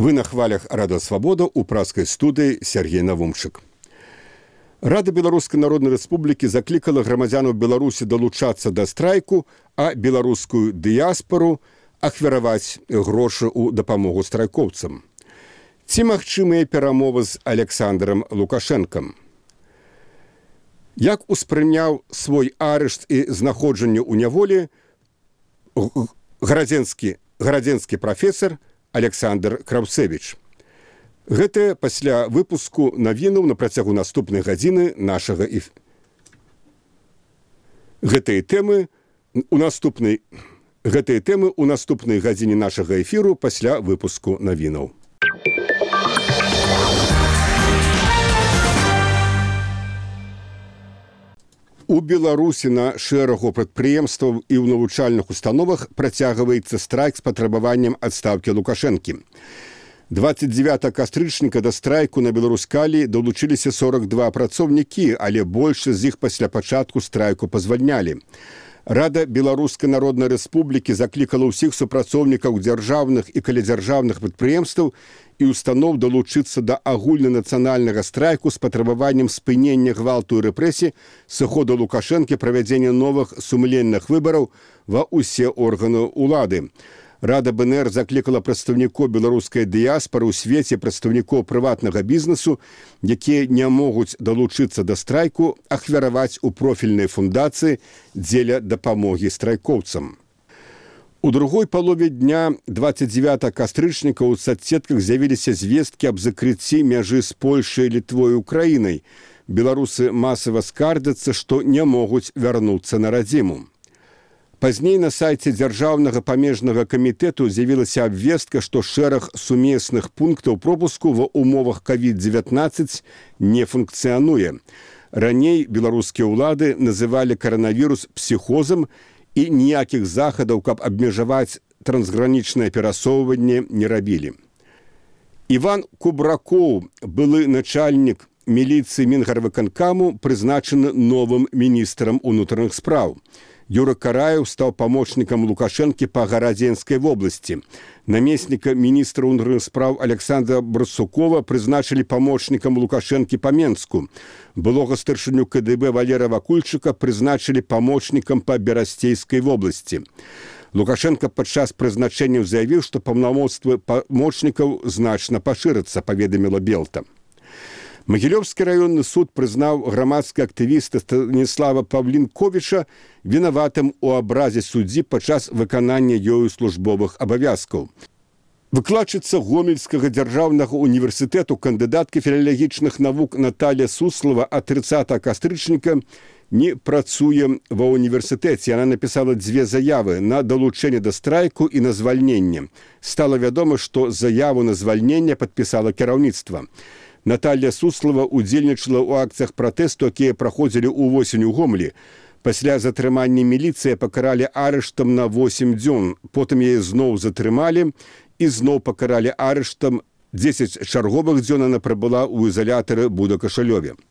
Вы на хвалях Радио Свобода у пражской студии Сергей Навумчык. Рада Беларускай Народнай Рэспублікі заклікала грамадзянаў Беларусі далучацца да страйку, а беларускую дыяспору ахвяраваць грошы ў дапамогу страйкоўцам. Ці магчымыя перамовы з Александром Лукашэнкам? Як успрыняў свой арышт і знаходжанне ў няволі гарадзенскі прафесар Александр Краўцевіч? Гэта пасля выпуску навінаў на працягу наступнай гадзіны нашага гэтыя тэмы ў наступнай гадзіне нашага эфіру пасля выпуску навінаў. У Беларусі на шэрагу прадпрыемстваў і ў навучальных установах працягваецца страйк з патрабаваннем адстаўкі Лукашэнкі. 29 кастрычніка да страйку на Беларускалі далучыліся 42 працоўнікі, але большасць з іх пасля пачатку страйку пазвальнялі. Рада Беларускай Народнай Рэспублікі заклікала ўсіх супрацоўнікаў дзяржаўных і калядзяржаўных прадпрыемстваў і устаноў далучыцца да агульнанацыянальнага страйку з патрабаваннем спынення гвалту і рэпрэсій, сыходу Лукашэнкі, правядзення новых сумленных выбараў ва ўсе органы ўлады. Рада БНР заклікала прадстаўнікоў беларускай дыяспоры ў свеце прадстаўнікоў прыватнага бізнесу, якія не могуць далучыцца да страйку, ахвяраваць у профільнай фундацыі дзеля дапамогі страйкоўцам. У другой палове дня 29 кастрычніка ў соцсетках з'явіліся звесткі аб закрыцці мяжы з Польшай, Літвой і Украінай. Беларусы масава скардзяцца, што не могуць вярнуцца на радзіму. Пазней на сайце Дзяржаўнага памежнага камітэту з'явілася абвестка, што шэраг сумесных пунктаў пропуску ва ўмовах COVID-19 не функцыянуе. Раней беларускія ўлады называлі каранавірус псіхозам і ніякіх захадаў, каб абмежаваць трансгранічнае перасоўванне, не рабілі. Іван Кубракоў, былы начальнік міліцыі Мінгарвыканкаму, прызначаны новым міністрам унутраных спраў. Юра Караев стаў памочнікам Лукашэнкі па Гарадзенскай вобласці. Намесніка міністра ўнутраных спраў Александра Барсукова прызначылі памочнікам Лукашэнкі па Менску. Былога старшыню КДБ Валера Вакульчыка прызначылі памочнікам па Берасцейскай вобласці. Лукашэнка падчас прызначэнняў заявіў, што паўнамоцтвы памочнікаў значна пашырацца, паведаміла Белта. Магілёўскі раённы суд прызнаў грамадскага актывіста Станіслава Павлінковіча вінаватым у абразе суддзі падчас выканання ёю службовых абавязкаў. Выкладчыца Гомельскага дзяржаўнага універсітэту, кандыдатка філалагічных навук Наталья Суслова ад 30 кастрычніка не працуе ва універсітэце. Яна напісала 2 заявы на далучэнне да страйку і на звальненне. Стала вядома, што заяву на звальненне падпісала кіраўніцтва. Наталья Суслова удзельнічала ў акцыях пратэсту, якія праходзілі ўвосень у Гомелі. Пасля затрымання міліцыя пакаралі арыштам на 8 дзён. Потым яе зноў затрымалі і зноў пакаралі арыштам. 10 чарговых дзён яна прабыла ў ізалятары Буда-Кашалёве.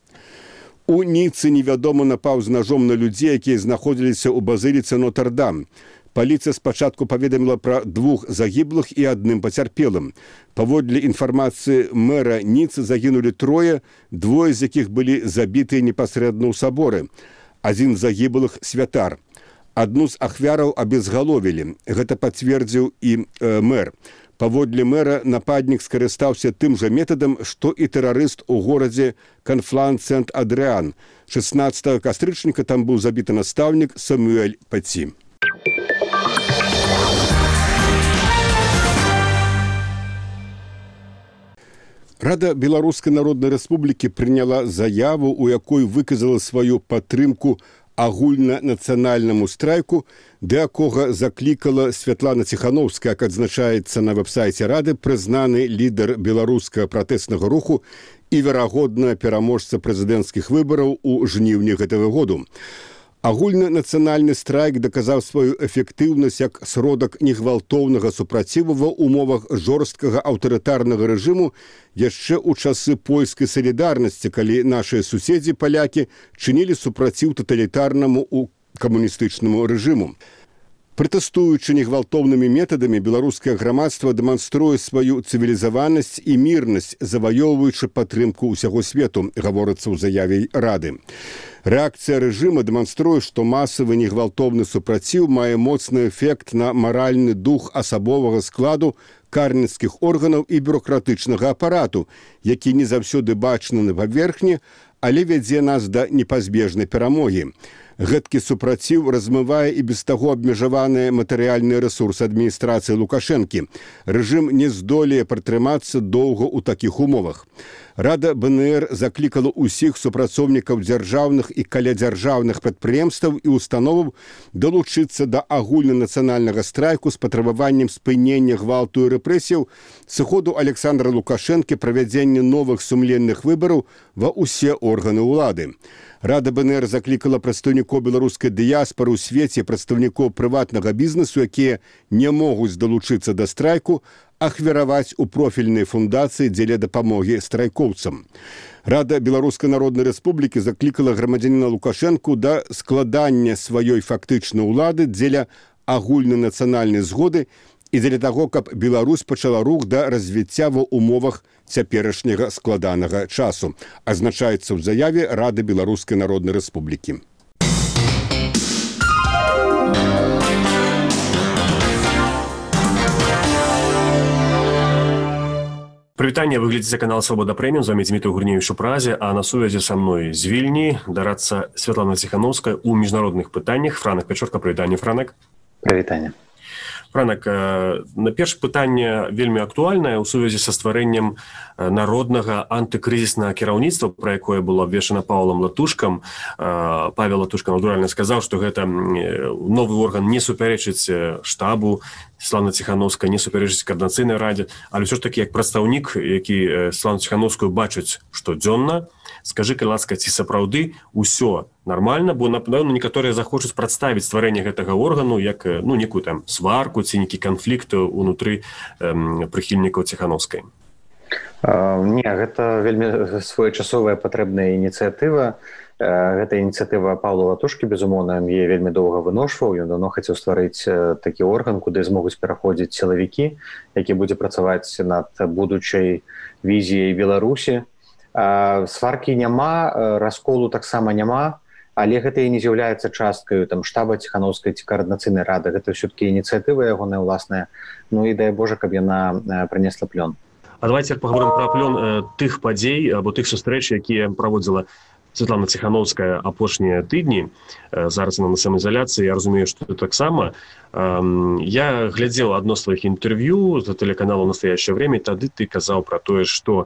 У Ніцы невядома напаў з ножом на людзей, якія знаходзіліся ў базыліцы Нотр-Дам. Паліцыя спачатку паведаміла пра 2 загіблых і 1 пацярпелым. Паводле інфармацыі мэра Ніцы загінулі 3, 2 з якіх былі забітыя непасрэдна ў саборы. 1 з загіблых святар. Адну з ахвяраў абезгаловілі. Гэта пацвердзіў і мэр. Паводле мэра нападнік скарыстаўся тым жа метадам, што і тэрарыст у горадзе Канфлан-Сент-Адрыан. 16 кастрычніка там быў забіты настаўнік Самуэль Паці. Рада Беларускай Народнай Рэспублікі прыняла заяву, у якой выказала сваю падтрымку агульнанацыянальнаму страйку, да якога заклікала Святлана Ціхановская, як адзначаецца на вэб-сайце Рады, прызнаны лідар беларускага пратэснага руху і верагодна пераможца прэзідэнцкіх выбараў у жніўні гэтага году. Агульнанацыянальны страйк даказаў сваю эфектыўнасць як сродак негвалтоўнага супраціву ва ўмовах жорсткага аўтарытарнага рэжыму яшчэ ў часы польскай салідарнасці, калі нашыя суседзі палякі чынілі супраціў таталітарнаму у камуністычнаму рэжыму. Пратэстуючы негвалтоўнымі метадамі, беларускае грамадства дэманструе сваю цывілізаванасць і мірнасць, заваёўваючы падтрымку ўсяго свету, гаворыцца ў заяве Рады. Рэакцыя рэжыма дэманструе, што масавы негвалтоўны супраціў мае моцны эфект на маральны дух асабовага складу карніцкіх органаў і бюрократычнага апарату, які не заўсёды бачны на паверхні, але вядзе нас да непазбежнай перамогі. Гэткі супраціў размывае і без таго абмежаваныя матэрыяльныя рэсурсы адміністрацыі Лукашэнкі. Рэжым не здолее пратрымацца доўга ў такіх умовах. Рада БНР заклікала ўсіх супрацоўнікаў дзяржаўных і калядзяржаўных прадпрыемстваў і установаў далучыцца да агульнанацыянальнага страйку з патрабаваннем спынення гвалту і рэпрэсіяў, сыходу Александра Лукашэнкі, правядзення новых сумленных выбараў ва ўсе органы ўлады. Рада БНР заклікала прадстаўнікоў беларускай дыяспары ў свеце, прадстаўнікоў прыватнага бізнесу, якія не могуць далучыцца да страйку, ахвяраваць у профільнай фундацыі дзеля дапамогі страйкоўцам. Рада Беларускай Народнай Рэспублікі заклікала грамадзяніна Лукашэнку да складання сваёй фактычнай улады дзеля агульнанацыянальнай згоды і дзеля таго, каб Беларусь пачала рух да развіцця ва умовах цяперашняга складанага часу, азначаецца ў заяве Рады Беларускай Народнай Рэспублікі. Прывітанне, вы глядзіце канал Свабода Прэміум, з вамі Дзмітрый Гурневіч у Празе, а на сувязі са мной з Вільні дарацца Святлана Ціханаўская ў міжнародных пытаннях. Франак Пячорка, прывітанне, Франак. Прывітанне. Франак, на першае пытанне вельмі актуальнае ў сувязі са стварэннем народнага антыкрызіснага кіраўніцтва, пра якое было абвешчана Паўлам Латушкам. Павел Латушка натуральна сказаў, што гэта новы орган не супярэчыць штабу, Святлана Ціханаўская не супярэчыць каардынацыйнай радзе, але ўсё ж такі як прадстаўнік, які Святлану Ціханаўскую бачыць штодзённа, скажы, калі ласка, ці сапраўды ўсё нармальна, бо, напэўна, некаторыя захочуць прадставіць стварэнне гэтага органу як некую там сварку ці нейкі канфлікт унутры прыхільнікаў Ціханаўскай. Не, гэта вельмі своечасовая патрэбная ініцыятыва. Гэта ініцыятыва Паўла Латушкі, безумоўна, ён яе вельмі доўга выношваў. Ён давно хацеў стварыць такі орган, куды змогуць пераходзіць сілавікі, які будзе працаваць над будучай візіяй Беларусі. Сваркі няма, расколу таксама няма, але гэта і не з'яўляецца часткаю там штаба Ціханаўскай ці каардынацыйнай рады. Гэта ўсё-такі ініцыятыва ягоная ўласная. Ну і дай Божа, каб яна прынесла плён. А давайте паговорым пра плён тых падзей або тых сустрэч, якія праводзіла Святлана Ціханаўская апошнія тыдні. Зараз она на самаізаляцыі, я разумею, што таксама. Я глядзеў адно з твоіх інтэрв'ю за тэлеканалу «Настоящее время», тады ты казаў пра тое, што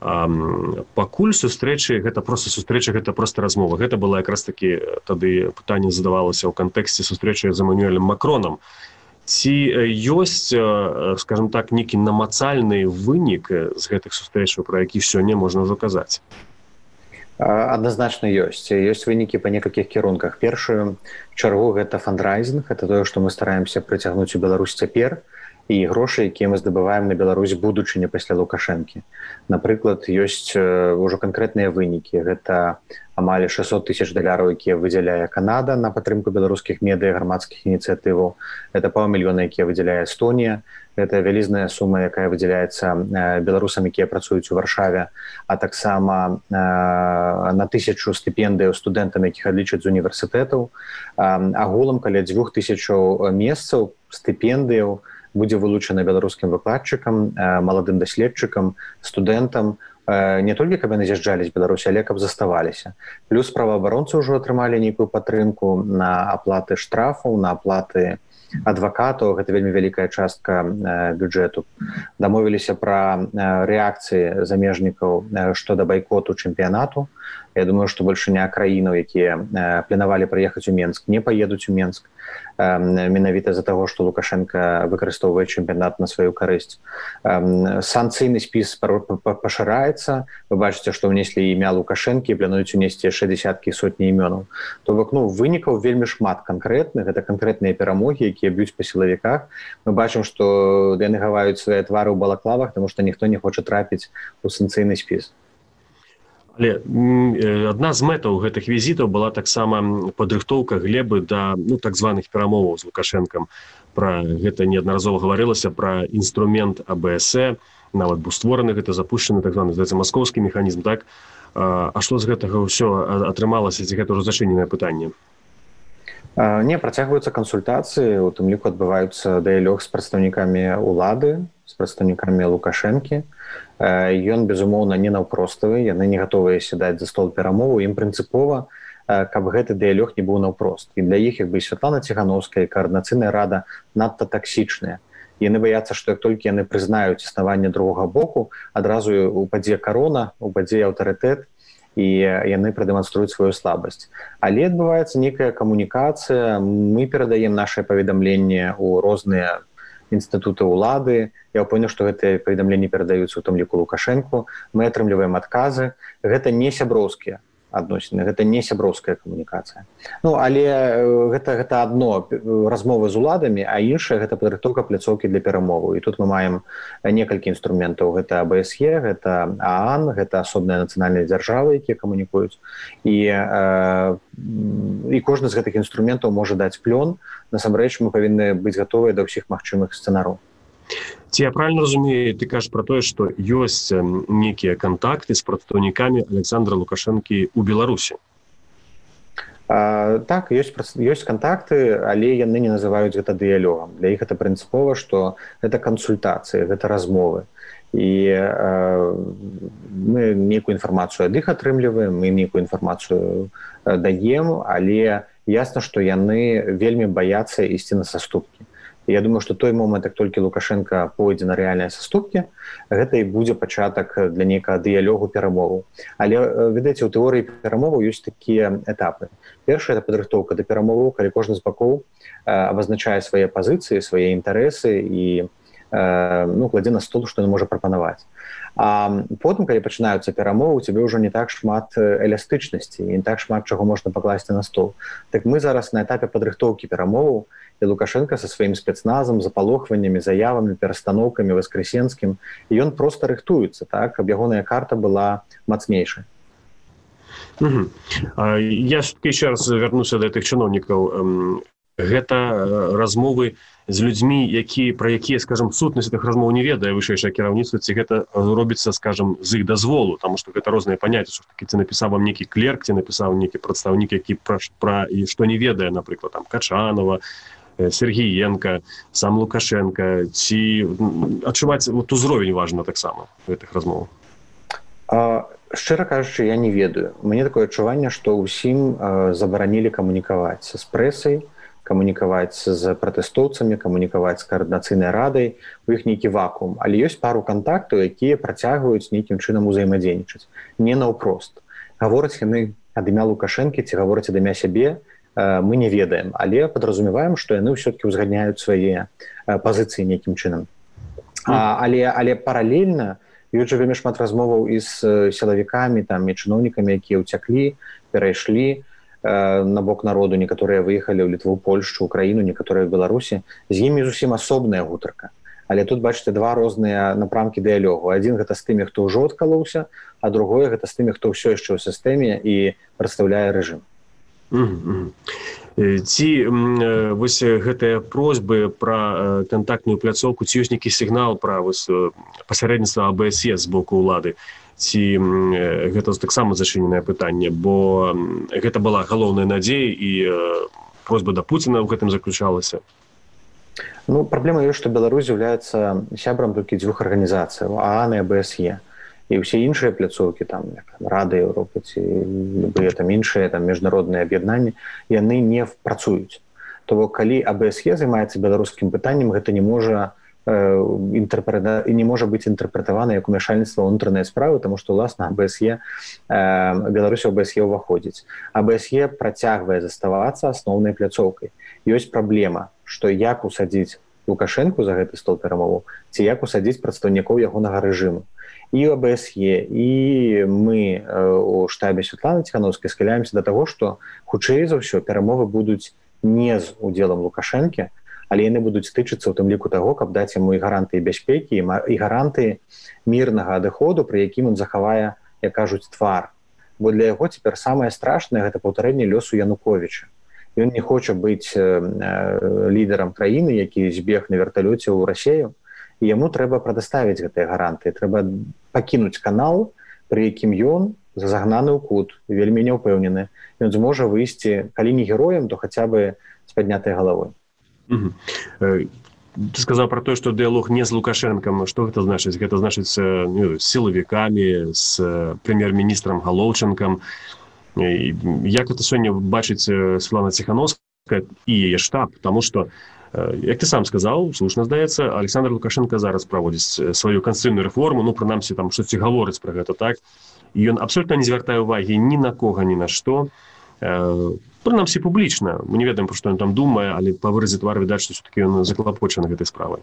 пакуль сустрэчы, гэта проста размова. Гэта была якраз такі, тады пытанне задавалася ў кантэксце сустрэчы з Эммануэлем Макронам. Ці ёсць, скажем так, нейкі намацальны вынік з гэтых сустрэчаў, пра які сёння можна ўжо казаць? Адназначна ёсць. Ёсць вынікі па некалькіх кірунках. Першую чаргу гэта фандрайзінг, гэта тое, што мы стараемся прыцягнуць у Беларусь цяпер, і грошы, якія мы здабываем на Беларусь будучыні пасля Лукашэнкі. Напрыклад, ёсць ужо канкрэтныя вынікі. Гэта амаль $600 000, якія выдзяляе Канада на падтрымку беларускіх медыа, грамадскіх ініцыятываў. Гэта $500 000, якія выдзяляе Эстонія. Гэта вялізная сума, якая выдзяляецца беларусам, якія працуюць у Варшаве, а таксама на 1000 стыпендыяў студэнтам, якіх адлічаць з універсітэтаў. Агулам каля 2000 месцаў стыпендыяў будзе вылучана беларускім выкладчыкам, маладым даследчыкам, студэнтам, не толькі каб яны з'язджалі з Беларусі, але каб заставаліся. Плюс праваабаронцы ўжо атрымалі нейкую падтрымку на аплаты штрафаў, на аплаты адвакатаў. Гэта вельмі вялікая частка бюджэту. Дамовіліся пра рэакцыі замежнікаў што да байкоту чэмпіянату. Я думаю, што больш не краінаў, якія планавалі прыехаць у Менск, не паедуць у Менск. Менавіта з-за таго, што Лукашенка выкарыстоўвае чэмпіянат на сваю карысць. Санкцыйны спіс пашыраецца. Вы бачыце, што ўнеслі імя Лукашэнкі і плануюць унесці яшчэ дзесяткі і сотні імёнаў. То бок, вынікаў вельмі шмат канкрэтных. Гэта канкрэтныя перамогі, якія б'юць па сілавіках. Мы бачым, што яны хаваюць свае твары ў балаклавах, таму што ніхто не хоча трапіць у санкцыйны спіс. Але адна з мэтаў гэтых візітаў была таксама падрыхтоўка Глебы да так званых перамоваў з Лукашэнкам. Пра гэта неаднаразова гаварылася, пра інструмент АБС, нават быў створаны гэта запушчаны так званы, здаецца, маскоўскі механізм, так? А што з гэтага ўсё атрымалася, ці гэта ўжо зачыненае пытанне? Не, працягваюцца кансультацыі, у тым ліку адбываюцца дыялог з прадстаўнікамі ўлады, з прадстаўнікамі Лукашэнкі. Ён, безумоўна, не наўпроставы, яны не гатовыя сядаць за стол перамоваў, ім прынцыпова, каб гэты дыялог не быў наўпрост. І для іх, як бы, Святлана Ціхановская і каардынацыйная рада надта таксічныя. Яны баяцца, што як толькі яны прызнаюць існаванне другога боку, адразу упадзе карона, упадзе аўтарытэт, і яны прадэманструюць сваю слабасць. Але адбываецца нейкая камунікацыя, мы перадаем нашае паведамленне ў розныя інстытуты ўлады. Я ўпэўнены, што гэтыя паведамленні перадаюцца ў тым ліку Лукашэнку. Мы атрымліваем адказы. Гэта не сяброўскія адносіны, гэта не сяброўская камунікацыя. Але гэта адно размовы з уладамі, а іншае гэта падрыхтоўка пляцоўкі для перамоваў. І тут мы маем некалькі інструментаў. Гэта АБСЕ, гэта ААН, гэта асобныя нацыянальныя дзяржавы, якія камунікуюць. І кожны з гэтых інструментаў можа даць плён. Насамрэч мы павінны быць гатовыя да ўсіх магчымых сцэнараў. Ці я правильно разумею, ты кажаш пра тое, што ёсць нейкія кантакты з прадстаўнікамі Александра Лукашэнкі ў Беларусі? Так, ёсць кантакты, але яны не называюць гэта дыялогам. Для іх гэта прынцыпова, што гэта кансультацыі, гэта размовы. І мы нейкую інфармацыю ад іх атрымліваем, мы нейкую інфармацыю даем, але ясна, што яны вельмі баяцца ісці на саступкі. Я думаю, што той момант, як толькі Лукашенко пойдзе на рэальныя саступкі, гэта і будзе пачатак для нейкага дыялогу перамоваў. Але, відаеце, у тэорыі перамоваў ёсць такія этапы. Першае – это падрыхтоўка да перамоваў, калі кожны з бакоў абазначае свае пазіцыі, свае інтарэсы і кладзе на стол, што ён можа прапанаваць. А потым, калі пачынаюцца перамовы, у цябе ўжо не так шмат эластычнасці, не так шмат чаго можна пакласці на стол. Так мы зараз на этапе падрыхтоўкі перамоваў, і Лукашенко са сваім спецназам, запалохваннямі, заявамі, перастаноўкамі, Воскресенскім, і ён проста рыхтуецца, так, каб ягоная карта была мацнейшай. Я яшчэ раз вярнуся да гэтых чыноўнікаў. Гэта размовы з людзьмі, пра якія, скажам, сутнасць гэтых размоў не ведае вышэйшае кіраўніцтва, ці гэта робіцца, скажам, з іх дазволу, таму што гэта розныя паняцці, што такі ці напісаў вам нейкі клерк, ці напісаў нейкі прадстаўнік, які пра што не ведае, напрыклад, там Качанова, Сергіенка, сам Лукашенко, ці адчуваць узровень важна таксама гэтых размоваў? Шчыра кажучы, я не ведаю. Мне такое адчуванне, што ўсім забаранілі камунікаваць з прэсай, камунікаваць з пратэстоўцамі, камунікаваць з каардынацыйнай радай, у іх нейкі вакуум. Але ёсць пару кантактаў, якія працягваюць нейкім чынам узаемадзейнічаць. Не наўпрост. Гавораць яны ад імя Лукашэнкі ці гавораць ад імя сябе, мы не ведаем, але падразумеваем, што яны ўсё-такі ўзгадняюць свае пазіцыі нейкім чынам. Але паралельна ёсць жа вельмі шмат размоваў і з сілавікамі, і чыноўнікамі, якія ўцяклі, перайшлі на бок народу, некаторыя выехалі ў Літву, Польшчу, Украіну, некаторыя ў Беларусі. З імі зусім асобная гутарка. Але тут, бачыце, два розныя напрамкі дыялогу. Адзін гэта з тымі, хто ўжо адкалоўся, а другое гэта з тымі, хто ўсё яшчэ ў сістэме і прадстаўляе рэжым. Ці вось гэтыя просьбы пра кантактную пляцоўку, ці ёсць нейкі сігнал пра пасярэдніцтва АБСЕ з боку ўлады, ці гэта таксама зачыненае пытанне, бо гэта была галоўная надзея і просьба да Пуціна ў гэтым заключалася? Праблема ёсць, што Беларусь з'яўляецца сябрам толькі дзвюх арганізацыяў, ААН і АБСЕ. І ўсе іншыя пляцоўкі, Рада Еўропы ці любыя іншыя міжнародныя аб'яднанні, яны не працуюць. То бок, калі АБСЕ займаецца беларускім пытаннем, гэта не можа быць інтэрпрэтавана як умяшальніцтва ў унутраныя справы, таму што, уласна, Беларусь у АБСЕ ўваходзіць. АБСЕ працягвае заставацца асноўнай пляцоўкай. Ёсць праблема, што як усадзіць Лукашэнку за гэты стол перамоваў, ці як усадзіць прадстаўнікоў ягонага рэжыму. І ў АБСЕ, і мы у штабе Святланы Ціхановскай схіляемся да таго, што хутчэй за ўсё перамовы будуць не з удзелам Лукашэнкі, але яны будуць тычыцца ў тым ліку таго, каб даць яму і гарантыі бяспекі, і гарантыі мірнага адыходу, пры якім ён захавае, як кажуць, твар бо для яго цяпер самае страшнае гэта паўтарэнне лёсу Януковіча. Ён не хоча быць лідарам краіны, які збег на верталёце ў Расею, і яму трэба прадаставіць гэтыя гарантыі. Трэба пакінуць канал, пры якім ён загнаны ў кут, вельмі няўпэўнены. Ён зможа выйсці, калі не героем, то хаця бы з паднятай галавой. Ты сказаў пра тое, што дыялог не з Лукашэнкам. Што гэта значыць? Гэта значыць з сілавікамі, з прэм'ер-міністрам Галоўчынкам. Як гэта сёння бачыць Святлана Ціхановская і яе штаб? Таму што, як ты сам сказаў, слушна здаецца, Александр Лукашенко зараз праводзіць сваю канстытуцыйную рэформу, прынамсі, там штосьці гаворыць пра гэта, так? І ён абсолютна не звяртае ўвагі ні на кога, ні на што. Прынамсі, публічна. Мы не ведаем, пра што ён там думае, але па выразе твару відаць, што ўсё-такі ён заклапочаны гэтай справай.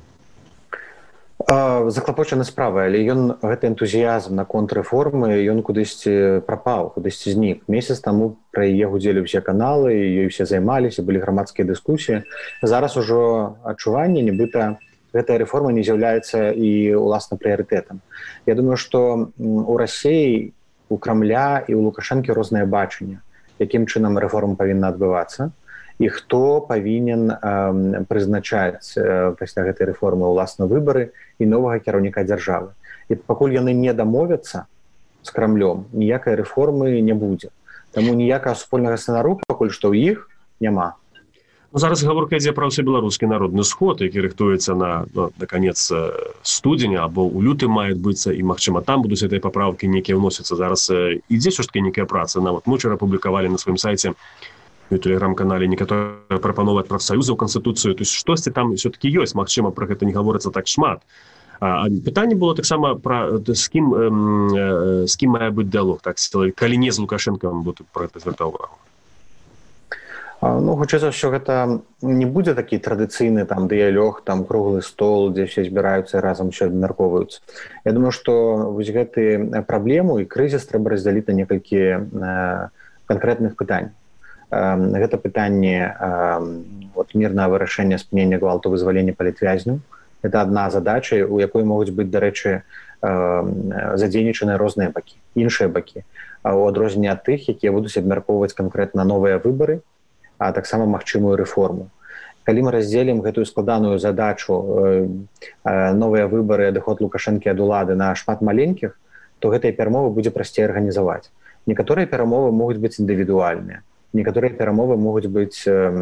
Заклапочаны справай, але ён гэты энтузіязм на контррэформы, ён кудысьці прапаў, кудысьці знік. Месяц таму пра яе гудзелі ўсе каналы, ёй усе займаліся, былі грамадскія дыскусіі. Зараз ужо адчуванне, нібыта гэтая рэформа не з'яўляецца і уласна прыярытэтам. Я думаю, што у Расіі, у Крамля і ў Лукашэнкі рознае бачанне, якім чынам рэформа павінна адбывацца, і хто павінен прызначаць пасля гэтай рэформы ўласна выбары і новага кіраўніка дзяржавы. І пакуль яны не дамовяцца з Крамлём, ніякай рэформы не будзе. Таму ніякага супольнага сцэнару пакуль што ў іх няма. Зараз гаворка ідзе пра ўсебеларускі народны сход, які рыхтуецца на канец студзеня або ў лютым мае адбыцца, і, магчыма, там будуць гэтыя паправкі нейкія ўносяцца. Зараз ідзе ўсё-такі нейкая праца. Нават мы ўчора публікавалі на сваім сайце у тэлеграм-канале некаторыя прапановы ад прафсаюзаў канстытуцыю. То есть штосьці там ўсё-такі ёсць, магчыма, пра гэта не гаворыцца так шмат. Пытанне было таксама пра з кім мае быць дыялог, так, калі не з Лукашэнкам, буду пра гэта звяртаў увагу. Хутчэй за ўсё, гэта не будзе такі традыцыйны там дыялог, там круглы стол, дзе все збіраюцца і разам усё абмяркоўваюцца. Я думаю, што вось гэты праблему і крызіс трэба раздзяліць на некалькі канкрэтных пытань. Гэта пытанне мірнага вырашэння спынення гвалту, вызвалення палітвязняў. Гэта адна задача, у якой могуць быць, дарэчы, задзейнічаныя розныя бакі, іншыя бакі, у адрозненне ад тых, якія будуць абмяркоўваць канкрэтна новыя выбары, а таксама магчымую рэформу. Калі мы раздзелім гэтую складаную задачу новыя выбары, адыход Лукашэнкі ад улады на шмат маленькіх, то гэтыя перамовы будзе прасцей арганізаваць. Некаторыя перамовы могуць быць індывідуальныя, некаторыя перамовы могуць быць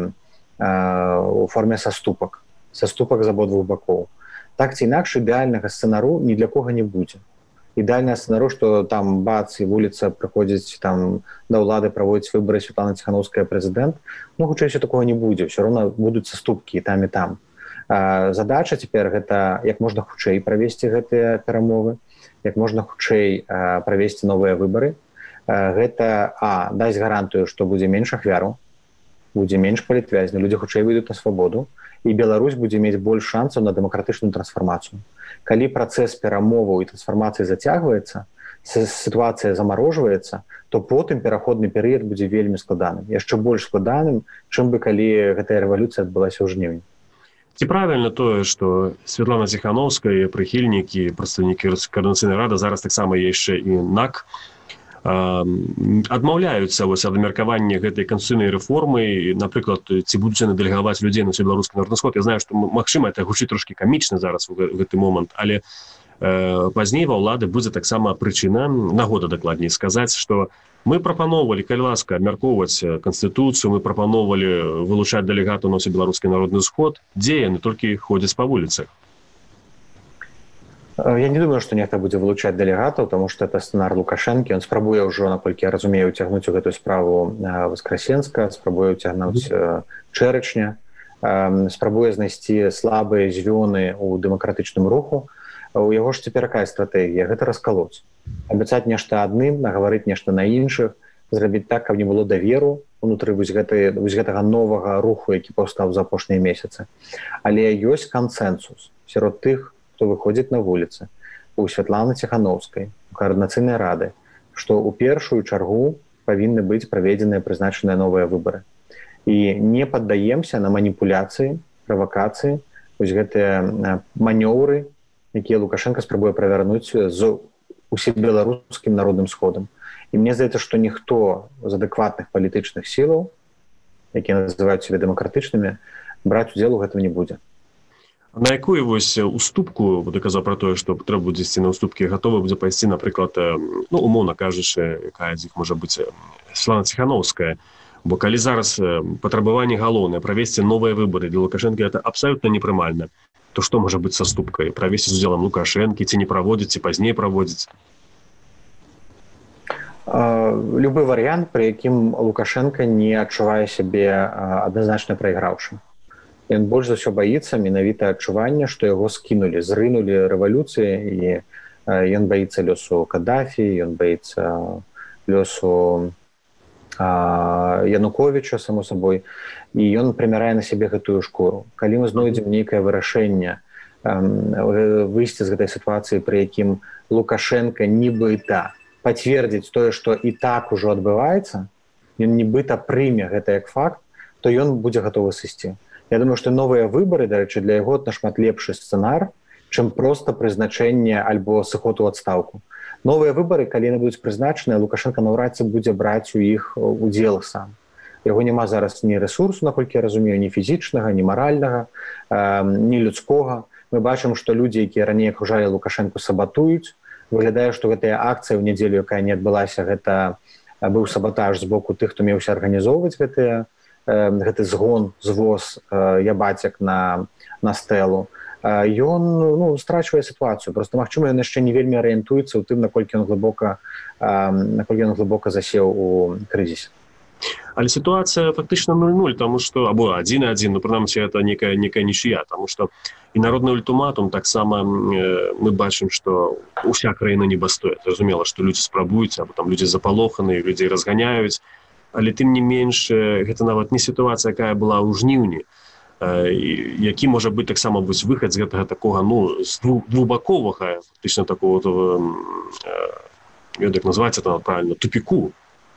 у форме саступак з абодвух бакоў. Так ці інакш, ідэальнага сцэнару ні для кога не будзе. Ідэальнае сцэнару, што там бац і вуліца прыходзіць там да ўлады, праводзіць выбары Святлана Ціхановская прэзідэнт, хутчэй усё такога не будзе, ўсё роўна будуць саступкі і там, і там. Задача цяпер гэта як можна хутчэй правесці гэтыя перамовы, як можна хутчэй правесці новыя выбары. Гэта дасць гарантыю, што будзе менш ахвяраў, будзе менш палітвязняў, людзі хутчэй выйдуць на свабоду, і Беларусь будзе мець больш шансаў на дэмакратычную трансфармацыю. Калі працэс перамоваў і трансфармацыі зацягваецца, сітуацыя замарожваецца, то потым пераходны перыяд будзе вельмі складаным. Яшчэ больш складаным, чым бы калі гэтая рэвалюцыя адбылася ў жніўні. Ці правільна тое, што Святлана Ціхановская, прыхільнікі, прадстаўнікі Каардынацыйнай рады, зараз таксама яшчэ і НАК, адмаўляюцца ад абмеркавання гэтай канстытуцыйнай рэформы, напрыклад, ці будуць яны дэлегаваць людзей на беларускі народны сход. Я знаю, што, магчыма, это гучыць трошкі камічна зараз у гэты момант, але пазней ва ўлады будзе таксама прычына, нагода дакладней сказаць, што мы прапаноўвалі, калі ласка, абмяркоўваць канстытуцыю, мы прапаноўвалі вылучаць дэлегатаў на беларускі народны сход, дзе яны толькі ходзяць па вуліцах. Я не думаю, што нехта будзе вылучаць дэлегатаў, таму што это сцэнар Лукашэнкі. Ён спрабуе ўжо, наколькі я разумею, уцягнуць у гэтую справу Васкрасенска, спрабуе уцягнуць Чэрачня, спрабуе знайсці слабыя звёны ў дэмакратычным руху. У яго ж цяпер якая стратэгія? Гэта раскалоць. Абяцаць нешта адным, нагаварыць нешта на іншых, зрабіць так, каб не было даверу унутры вось гэтага новага руху, які паўстаў за апошнія месяцы. Але ёсць кансэнсус сярод тых, хто выходзіць на вуліцы, у Святланы Ціхановскай, у Каардынацыйнай рады, што ў першую чаргу павінны быць праведзеныя прызначаныя новыя выбары. І не паддаемся на маніпуляцыі, правакацыі, вось гэтыя манёўры, якія Лукашенко спрабуе правярнуць з усебеларускім народным сходам. І мне здаецца, што ніхто з адэкватных палітычных сілаў, якія называюць сябе дэмакратычнымі, браць удзел у гэтым не будзе. На якую вось уступку, ты казаў пра тое, што трэба будзе ісці на уступкі, гатовы будзе пайсці, напрыклад, умоўна кажучы, якая з іх можа быць Светлана Ціхановская, бо калі зараз патрабаванне галоўнае правесці новыя выбары для Лукашэнкі, это абсалютна непрымальна, то што можа быць са ступкай? Правесці з удзелам Лукашэнкі, ці не праводзіць, ці пазней праводзіць? Любы варыянт, пры якім Лукашенко не адчувае сябе адназначна прайграўшым. Ён больш за ўсё баіцца менавіта адчування, што яго скінулі, зрынулі рэвалюцыі, і ён баіцца лёсу Каддафі, ён баіцца лёсу Януковіча, само сабой, і ён прымярае на сябе гэтую шкуру. Калі мы знойдзем нейкае вырашэнне выйсці з гэтай сітуацыі, пры якім Лукашенко нібыта пацвердзіць тое, што і так ужо адбываецца, ён нібыта прыме гэта як факт, то ён будзе гатовы сысці. Я думаю, што новыя выбары, дарэчы, для яго нашмат лепшы сцэнар, чым проста прызначэнне альбо сыход у адстаўку. Новыя выбары, калі яны будуць прызначаныя, Лукашенко наўрад ці будзе браць у іх удзел сам. Яго няма зараз ні рэсурсу, наколькі я разумею, ні фізічнага, ні маральнага, ні людскога. Мы бачым, што людзі, якія раней акружалі Лукашенко, сабатуюць. Выглядае, што гэтая акцыя ў нядзелю, якая не адбылася, гэта быў сабатаж з боку тых, хто меўся арганізоўваць гэты згон, звоз ябацек на стэлу. Ён страчвае сітуацыю. Просто, магчыма, ён яшчэ не вельмі арыентуецца ў тым, наколькі ён глыбока засеў у крызісе. Але сітуацыя фактычна 0-0, таму што або 1-1, ну, прынамсі, это некая нічыя, таму што і народны ультыматум таксама мы бачым, што уся краіна небастоя. Зразумела, што людзі спрабуюць, або там людзі запалоханы, людзей разганяюць, але тым не менш гэта нават не сітуацыя, якая была ў жніўні, які можа быць таксама быць выхад з гэтага такога, з двухбаковага, фактычна такого, як называецца там правильно, тупіку.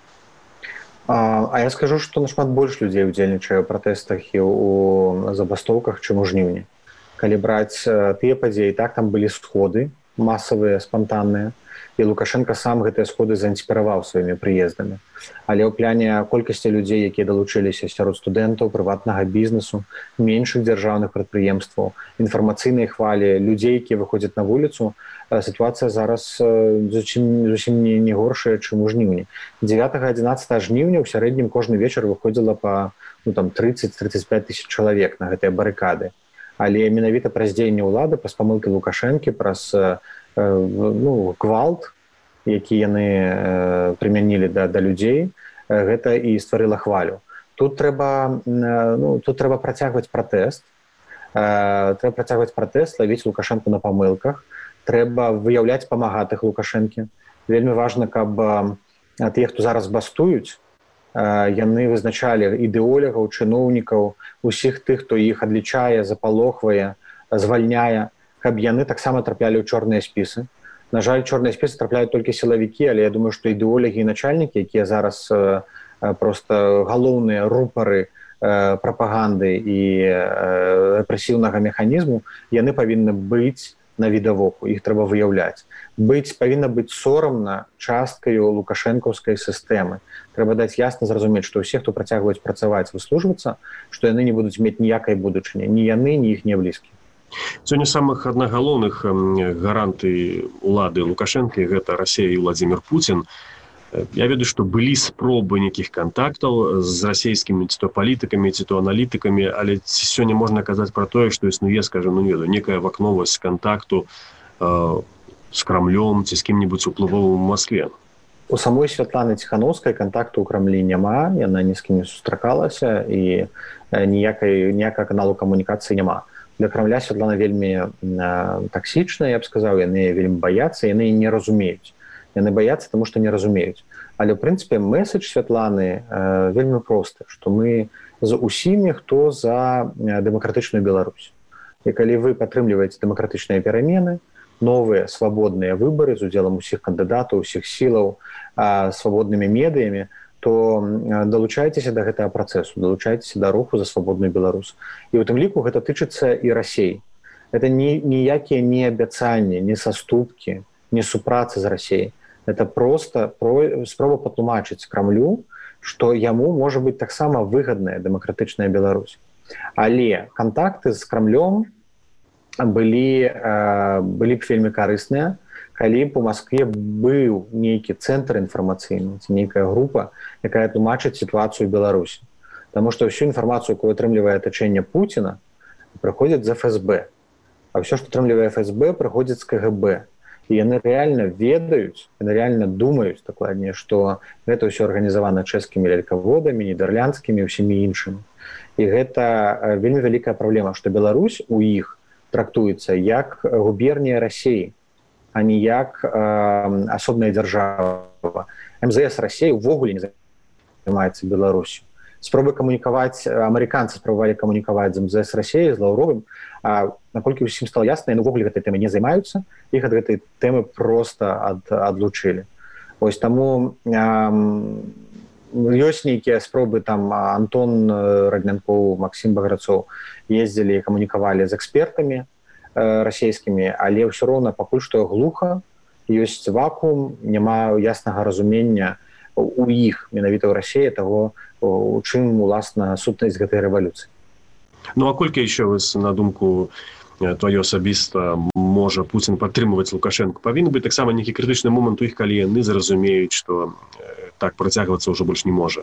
А я скажу, што нашмат больш людзей удзельнічае ў пратэстах і ў забастоўках, чым у жніўні. Калі браць тыя падзеі, так, там былі сходы масавыя, спантанныя, і Лукашенко сам гэтыя сходы заінспіраваў сваімі прыездамі. Але ў пляне колькасці людзей, якія далучыліся сярод студэнтаў, прыватнага бізнесу, меншых дзяржаўных прадпрыемстваў, інфармацыйнай хвалі, людзей, якія выходзяць на вуліцу, сітуацыя зараз зусім не горшая, чым у жніўні. 9-11 жніўня ў сярэднім кожны вечар выходзіла па 30-35 тысяч чалавек на гэтыя барыкады. Але менавіта праз дзеянне ўлады, праз памылкі Лукашэнкі, праз гвалт, які яны прымянілі да людзей, гэта і стварыла хвалю. Тут трэба працягваць пратэст, лавіць Лукашэнку на памылках, трэба выяўляць памагатых Лукашэнкі. Вельмі важна, каб тыя, хто зараз бастуюць, яны вызначалі ідэолягаў, чыноўнікаў, усіх тых, хто іх адлічае, запалохвае, звальняе, каб яны таксама траплялі ў чорныя спісы. На жаль, чорныя спісы трапляюць толькі сілавікі, але я думаю, што ідэолягі і начальнікі, якія зараз проста галоўныя рупары прапаганды і рэпрэсіўнага механізму, яны павінны быць на відавоку, іх трэба выяўляць. Павінна быць сорамна часткаю лукашэнкаўскай сістэмы. Трэба даць ясна зразумець, што ўсе, хто працягваюць працаваць, выслужвацца, што яны не будуць мець ніякай будучыні, ні яны, ні іхнія блізкія. Сёння самых аднагалоўных гарантый улады Лукашэнкі гэта Расія і Владзімір Пуцін. Я ведаю, што былі спробы нейкіх кантактаў з расійскімі ці то палітыкамі, ці то аналітыкамі, але сёння можна казаць пра тое, што існуе, скажем, некая вакновасць кантакту з Крамлём ці з кім-небудзь уплывовым у Маскве. У самой Святланы Ціхановскай кантакту ў Крамлі няма, яна ні з кім не сустракалася і ніякага каналу камунікацыі няма. Для Крамля Святлана вельмі таксічная, я б сказаў, яны вельмі баяцца, яны не разумеюць. Яны баяцца, таму што не разумеюць. Але, ў прынцыпе, мэсэдж Святланы вельмі просты, што мы з усімі, хто за дэмакратычную Беларусь. І калі вы падтрымліваеце дэмакратычныя перамены, новыя свабодныя выбары з удзелам усіх кандыдатаў, усіх сілаў, свабоднымі медыямі, то далучайцеся да гэтага працэсу, далучайцеся да руху за свабодную Беларусь. І ў тым ліку гэта тычыцца і Расіі. Гэта ніякія не абяцанні, не саступкі, не супрацы з Расіяй. это просто спроба патлумачыць Крамлю, што яму можа быць таксама выгадная дэмакратычная Беларусь. Але кантакты з Крамлём былі б вельмі карысныя, калі б у Маскве быў нейкі цэнтр інфармацыйны, ці нейкая група, якая тлумачыць сітуацыю Беларусі. Таму што ўсю інфармацыю, якую атрымлівае атачэнне Пуціна, прыходзіць з ФСБ. А ўсё, што атрымлівае ФСБ, прыходзіць з КГБ. І яны рэальна ведаюць, яны рэальна думаюць, дакладней, што гэта ўсё арганізавана чэшскімі лялькаводамі, нідерландскімі, ўсімі іншымі. І гэта вельмі вялікая праблема, што Беларусь у іх трактуецца як губернія Расіі, а не як асобная дзяржава. МЗС Расіі ўвогуле не займаецца Беларусю. Спробы камунікаваць, амерыканцы спрабавалі камунікаваць з МЗС Расіі, з Лаўровым, а наколькі ўсім стала ясна, яны ўвогуле гэтай тэмай не займаюцца, іх ад гэтай тэмы проста адлучылі. Вось таму ёсць нейкія спробы, там Антон Раднянкоў, Максім Баграцоў ездзілі і камунікавалі з экспертамі расійскімі, але ўсё роўна пакуль што глуха, ёсць вакуум, няма яснага разумення у іх, менавіта ў Расіі, таго, у чым, уласна, сутнасць гэтай рэвалюцыі. Ну, а колькі яшчэ вас, на думку тваё асабіста, можа Пуцін падтрымваць Лукашенко? Павінен быць таксама нейкі крытычны момант у іх, калі яны зразумеюць, што так працягвацца ўжо больш не можа?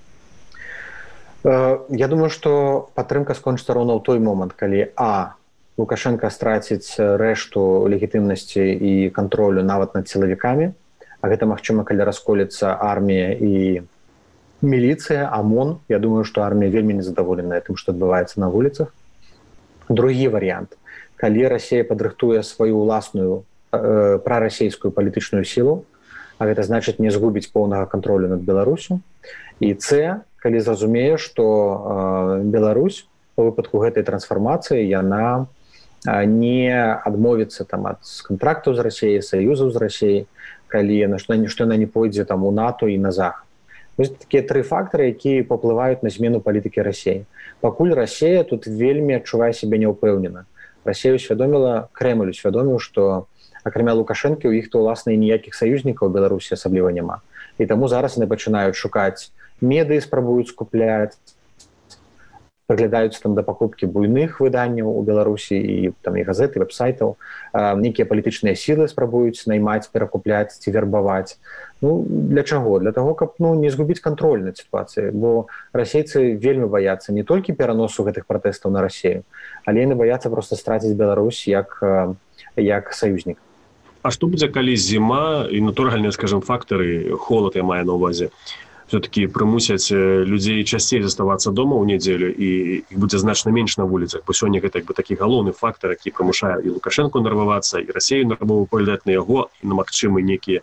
Я думаю, што падтрымка скончыцца роўна ў той момант, калі Лукашенко страціць рэшту легітымнасці і кантролю нават над сілавікамі, а гэта магчыма, калі расколецца армія і міліцыя, ОМОН. Я думаю, што армія вельмі незадаволеная тым, што адбываецца на вуліцах. Другі варыянт, калі Расія падрыхтуе сваю ўласную прарасійскую палітычную сілу, а гэта значыць не згубіць поўнага кантролю над Беларусю. І калі зразумее, што Беларусь у выпадку гэтай трансфармацыі яна не адмовіцца ад кантрактаў з Расіяй, саюзаў з Расіяй, калі што яна не пойдзе у НАТО і на захад. Вось такія тры фактары, якія паўплываюць на змену палітыкі Расіі. Пакуль Расія тут вельмі адчувае сябе няўпэўнена. Расія усвядоміла, Крэмль усвядоміў, што акрамя Лукашэнкі у іх то ўласна і ніякіх саюзнікаў у Беларусі асабліва няма. І таму зараз яны пачынаюць шукаць медыі, спрабуюць скупляць, прыглядаюцца да пакупкі буйных выданняў у Беларусі і газет, і вэб-сайтаў. Нейкія палітычныя сілы спрабуюць наймаць, перакупляць ці вербаваць. Для чаго? Для таго, каб не згубіць кантроль над сітуацыяй, бо расейцы вельмі баяцца не толькі пераносу гэтых пратэстаў на Расію, але яны баяцца проста страціць Беларусь як саюзнік. А што будзе, калі зіма і натуральныя, скажем, фактары, холад я маю на ўвазе, все-таки прымусяць людзей часцей заставацца дома ў нядзелю, і іх будзе значна менш на вуліцах, бо сёння гэта такі галоўны фактар, які прымушае і Лукашенко нарвавацца, і Расію нарваву паглядаць на яго, і на магчымыя нейкія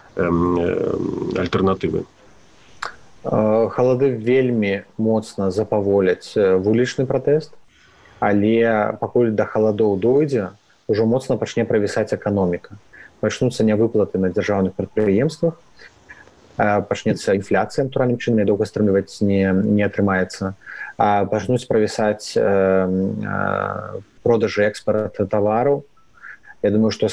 альтэрнатывы. Халады вельмі моцна запаволяць вулічны пратэст, але пакуль да халадоў дойдзе, ужо моцна пачне правісаць эканоміка. Пачнуцца нявыплаты на дзяржаўных прадпрыемствах, пачнецца інфляцыя, натуральным чынам, доўга стрымліваць не атрымаецца. Пачнуць правісаць продажы экспарт тавараў. Я думаю, што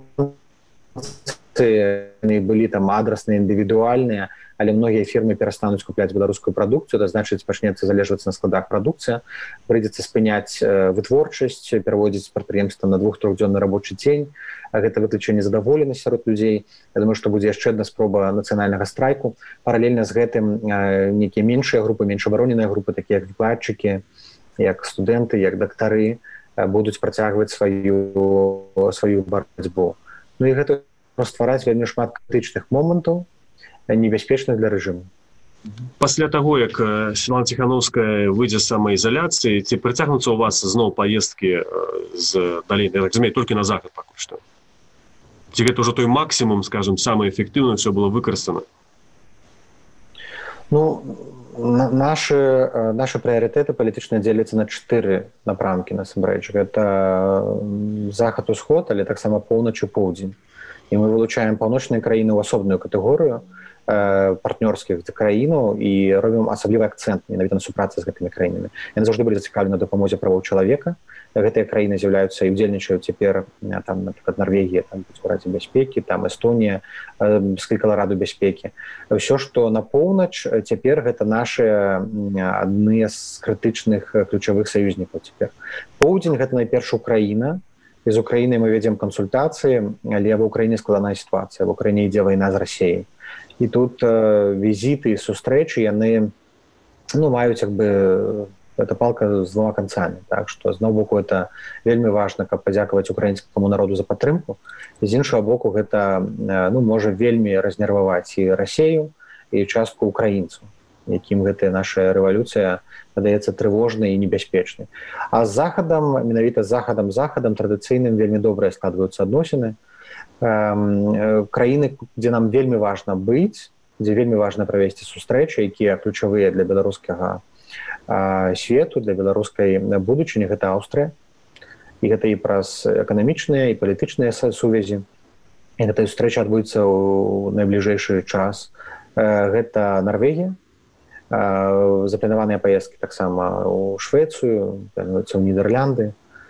санкцыі былі адрасныя, індывідуальныя, але многія фірмы перастануць купляць беларускую прадукцыю, это значыць, пачнецца залежвацца на складах прадукцыя, прыйдзецца спыняць вытворчасць, пераводзіць прадпрыемства на 2-3-дзённы рабочы дзень. Гэта выклічае незадаволенасць сярод людзей. Я думаю, што будзе яшчэ адна спроба нацыянальнага страйку. Паралельна з гэтым нейкія меншыя групы, менш абароненыя групы, такія як выкладчыкі, як студэнты, як дактары, будуць працягваць сваю барацьбу. І гэта ствараць вельмі шмат крытычных момантаў, небяспечных для рэжыму. Пасля таго, як Светлана Ціхановская выйдзе з самаізаляцыі, ці працягнуцца ў вас зноў паездкі далей, я так разумею, толькі на захад пакуль што? Ці гэта ўжо той максімум, скажем, самае эфектыўна ўсё было выкарыстана? Нашы прыярытэты палітычна дзеляцца на 4 напрамкі насамрэч. Гэта захад-усход, але таксама поўнач і поўдзень. І мы вылучаем паўночныя краіны ў асобную катэгорыю. партнёрскіх за краіну і робім асаблівы акцэнт менавіта на супрацы з гэтымі краінамі. Яны заўжды былі зацікаўлены на дапамозе правоў чалавека. Гэтыя краіны з'яўляюцца і ўдзельнічаюць цяпер, там, напрыклад, Норвегія, там, у Раде бяспекі, там, Эстонія, склікала Раду бяспекі. Ўсё, што на поўнач, цяпер гэта нашы адны з крытычных ключавых саюзнікаў цяпер. Поўдзень гэта найперш Украіна. З Украінай мы вядзем кансультацыі, але ва ўкраіне складаная сітуацыя. Ва ўкраіне ідзе вайна з Расіяй. І тут візіты, сустрэчы, яны маюць як бы это палка з двума канцамі. Так што з аднаго боку это вельмі важна, каб падзякаваць украінскаму народу за падтрымку. З іншага боку гэта можа вельмі разнерваваць і Расію, і частку украінцаў, якім гэтая наша рэвалюцыя падаецца трывожнай і небяспечнай. А з захадам, менавіта з захадам традыцыйным вельмі добрыя складваюцца адносіны. Краіны, дзе нам вельмі важна быць, дзе вельмі важна правесці сустрэчы, якія ключавыя для беларускага свету, для беларускай будучыні, гэта Аўстрыя. І гэта і праз эканамічныя і палітычныя сувязі. І гэтая сустрэча адбудзецца ў найбліжэйшы час. Гэта Норвегія. Запланаваныя паездкі таксама ў Швецыю, плануецца ў Нідерланды.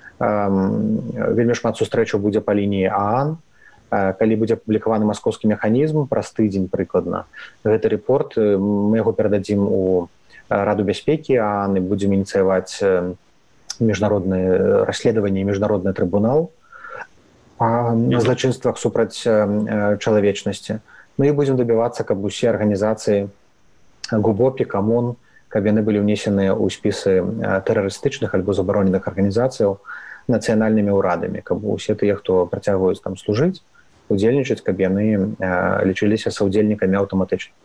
Вельмі шмат сустрэчаў будзе па лініі ААН. Калі будзе апублікаваны маскоўскі механізм праз тыдзень прыкладна, гэты рэпорт мы яго перададзім у Раду бяспекі ААН і будзем ініцыяваць міжнароднае расследаванне і міжнародны трыбунал па злачынствах супраць чалавечнасці. Ну і будзем дабівацца, каб усе арганізацыі ГУБОПі, КАМОН, каб яны былі ўнесеныя ў спісы тэрарыстычных альбо забароненых арганізацыяў нацыянальнымі ўрадамі, каб усе тыя, хто працягваюць там служыць, удзельнічаць, каб яны лічыліся саўдзельнікамі аўтаматычна.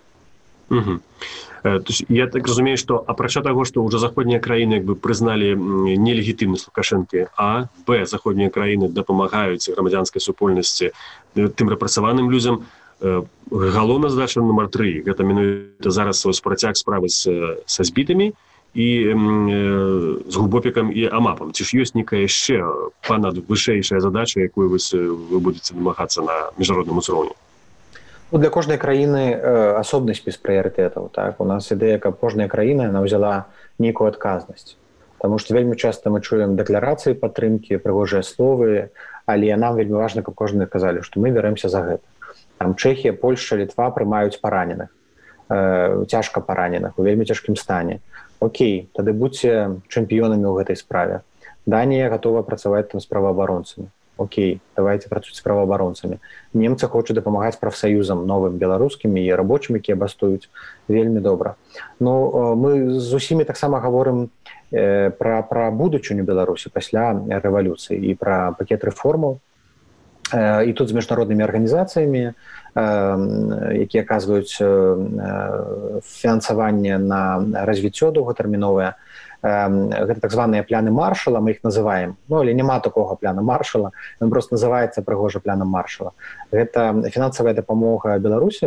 Я так разумею, што апрача таго, што ўжо заходнія краіны прызналі нелегітымнасць Лукашэнкі, а б заходнія краіны дапамагаюць грамадзянскай супольнасці тым рэпрэсаваным людзям, галоўная задача нумар 3 гэта менавіта зараз працяг справы са збітымі і з ГУБОПікам і АМАПам. Ці ж ёсць нейкая яшчэ панад вышэйшая задача, якую вы будзеце дамагацца на міжнародным узроўні? Для кожнай краіны асобны спіс прыярытэтаў. Так? У нас ідэя, каб кожная краіна ўзяла нейкую адказнасць. Таму што вельмі часта мы чуем дэкларацыі падтрымкі, прыгожыя словы, але нам вельмі важна, каб кожны казалі, што мы бярэмся за гэта. Там Чэхія, Польшча, Літва прымаюць параненых, цяжка параненых, у вельмі цяжкім стане. Окей, тады будьце чэмпіёнамі ў гэтай справе. Данія гатова працаваць там з праваабаронцамі. Окей, давайте працуюць з праваабаронцамі. Немцы хочуць дапамагаць прафсаюзам новым беларускім і рабочым, якія бастуюць. Вельмі добра. Ну, мы з усімі таксама гаворым пра будучыню Беларусі пасля рэвалюцыі і пра пакет рэформаў. І тут з міжнароднымі арганізацыямі, якія аказваюць фінансаванне на развіццё доўгатэрміновае. Гэта так званыя пляны Маршала, мы іх называем. Ну, але няма такога пляна Маршала, ён проста называецца прыгожа пляном Маршала. Гэта фінансавая дапамога Беларусі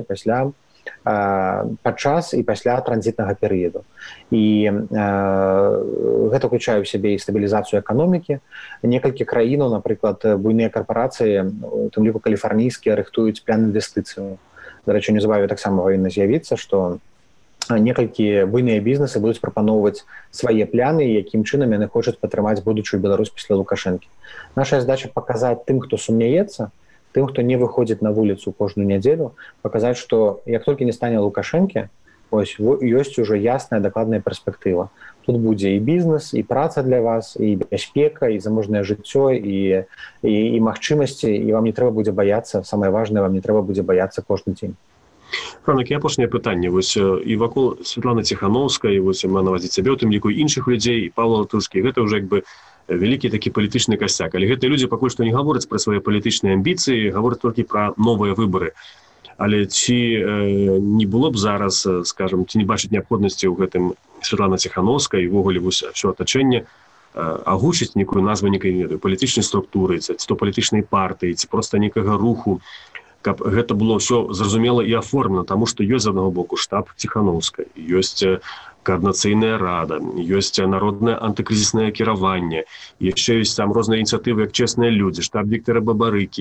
падчас і пасля транзітнага перыяду. І гэта ўключае ў сябе і стабілізацыю эканомікі. Некалькі краінаў, напрыклад, буйныя карпорацыі, у тым ліку каліфарнійскія, рыхтуюць план інвестыцыяў. Дарэчы, неўзабаве таксама павінна з'явіцца, што некалькі буйныя бізнесы будуць прапаноўваць свае пляны, якім чынам яны хочуць падтрымаць будучую Беларусь пасля Лукашэнкі. Наша задача паказаць тым, хто сумняецца, тым, хто не выходзіць на вуліцу кожную нядзелю, паказаць, што як толькі не стане Лукашэнкі, ёсць ужо ясная дакладная перспектыва. Тут будзе і бізнес, і праца для вас, і бяспека, і заможнае жыццё, і магчымасці, і вам не трэба будзе баяцца, самае важнае, вам не трэба будзе баяцца кожны дзень. Франак, і апошняе пытанне. І вакол Святланы Ціханаўскай, маю на ўвазе цябе, у тым ліку іншых людзей, і Павла Латушкі, гэта ўжо вялікі такі палітычны касцяк. Але гэтыя людзі пакуль што не гавораць пра свае палітычныя амбіцыі, гавораць толькі пра новыя выбары. Але ці не было б зараз, скажам, ці не бачыць неабходнасці ў гэтым Святлана Ціханаўскай і ўвогуле ўсё атачэнне агучыць нейкую назву нейкай палітычнай структуры, ці то палітычнай партыі, ці проста нейкага руху, каб гэта было ўсё зразумела і аформлена, таму што ёсць з аднаго боку штаб Ціханаўскай, ёсць каардынацыйная рада, ёсць народнае антыкрызіснае кіраванне, яшчэ ёсць там розныя ініцыятывы, як чэсныя людзі, штаб Віктара Бабарыкі,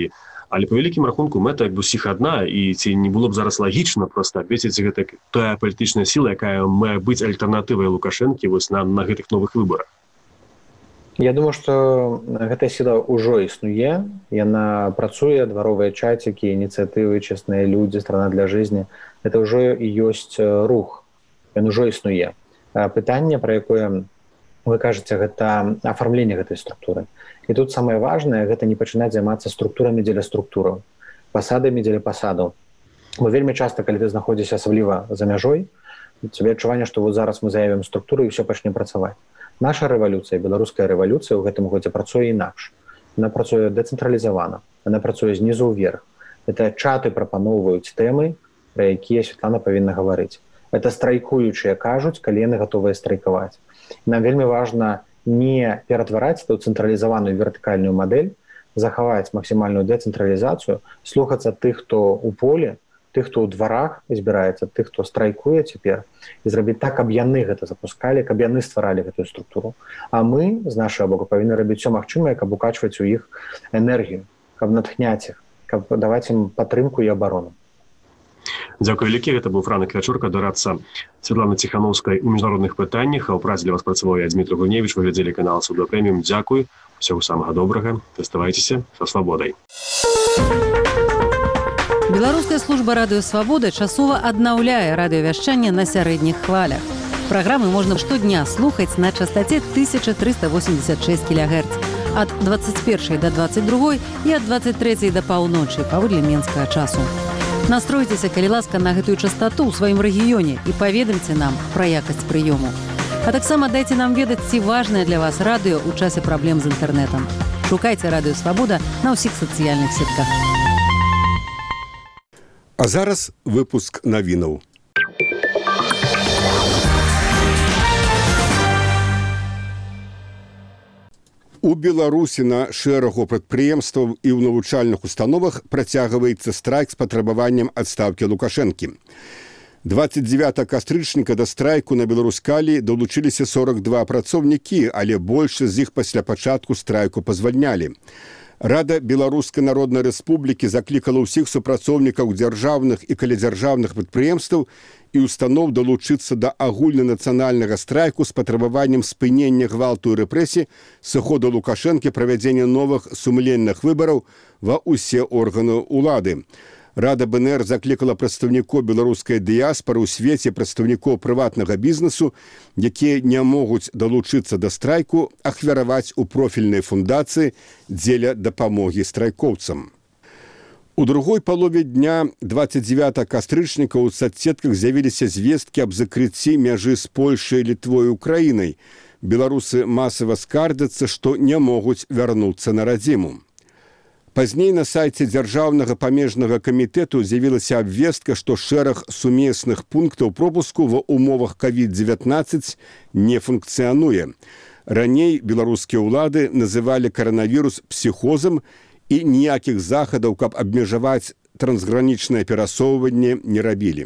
Але по вялікім рахунку мэта як бы усіх адна, і ці не было б зараз лагічна проста абвесціць гэта тая палітычная сіла, якая мае быць альтэрнатывай Лукашэнкі вось на гэтых новых выбарах. Я думаю, што гэтая сіла ўжо існуе, яна працуе, дваровыя чацікі, ініцыятывы, чэсныя людзі, страна для жизни. Это ўжо і ёсць рух, ён ужо існуе. Пытанне, пра якое вы кажаце, гэта афармленне гэтай структуры. І тут самае важнае, гэта не пачынаць займацца структурамі дзеля структураў, пасадамі дзеля пасадаў. Бо вельмі часта, калі ты знаходзішся асабліва за мяжой, цябе адчуванне, што вот зараз мы заявім структуру і ўсё пачне працаваць. Наша рэвалюцыя, беларуская рэвалюцыя ў гэтым годзе працуе інакш. Яна працуе дэцэнтралізавана, яна працуе знізу ўверх. Это чаты прапаноўваюць тэмы, пра якія Святлана павінна гаварыць. Это страйкуючыя кажуць, калі яны гатовыя страйкаваць. Нам вельмі важна не ператвараць эту цэнтралізаваную вертыкальную мадэль, захаваць максімальную дэцэнтралізацыю, слухацца тых, хто ў поле, тых, хто ў дварах збіраецца, тых, хто страйкуе цяпер, і зрабіць так, каб яны гэта запускалі, каб яны стваралі гэтую структуру. А мы, з нашага боку, павінны рабіць усё магчымае, каб укачваць у іх энергію, каб натхняць іх, каб даваць ім падтрымку і абарону. Дзякуй вялікі, гэта быў Франак Вячорка, дорадца Святланы Ціханаўскай у міжнародных пытаннях, а ў працы для вас працаваў я, Дмітрий Гуневіч, вы глядзелі канал Суда Прэміум. Дзякуй, усяго самага добрага, заставайцеся са свабодай. Беларуская служба радыё «Свабода» часова аднаўляе радыёвяшчанне на сярэдніх хвалях. Праграмы можна штодня слухаць на частоце 1386 кГц ад 21 до 22 і ад 23 до паўночы паводле менскага часу. Настройцеся, калі ласка, на гэтую частоту ў сваім рэгіёне і паведамце нам пра якасць прыёму. А таксама дайце нам ведаць, ці важнае для вас радыё ў часе праблем з інтэрнэтам. Шукайце радыё «Свабода» на ўсіх сацыяльных сетках. А зараз выпуск навінаў. У Беларусі на шэрагу прадпрыемстваў і ў навучальных установах працягваецца страйк з патрабаваннем адстаўкі Лукашэнкі. 29 кастрычніка да страйку на Беларускалі далучыліся 42 працоўнікі, але большасць з іх пасля пачатку страйку пазвальнялі. Рада Беларускай Народнай Рэспублікі заклікала ўсіх супрацоўнікаў дзяржаўных і калядзяржаўных прадпрыемстваў і устаноў далучыцца да агульнанацыянальнага страйку з патрабаваннем спынення гвалту і рэпрэсій, сыходу Лукашэнкі, правядзення новых сумленных выбараў ва ўсе органы ўлады. Рада БНР заклікала прадстаўнікоў беларускай дыяспары ў свеце, прадстаўнікоў прыватнага бізнесу, якія не могуць далучыцца да страйку, ахвяраваць у профільнай фундацыі дзеля дапамогі страйкоўцам. У другой палове дня 29 кастрычніка ў соцсетках з'явіліся звесткі аб закрыцці мяжы з Польшай, Літвой і Украінай. Беларусы масава скардзяцца, што не могуць вярнуцца на радзіму. Пазней на сайце Дзяржаўнага памежнага камітэту з'явілася абвестка, што шэраг сумесных пунктаў пропуску ва ўмовах COVID-19 не функцыянуе. Раней беларускія ўлады называлі каранавірус псіхозам і ніякіх захадаў, каб абмежаваць трансгранічнае перасоўванне, не рабілі.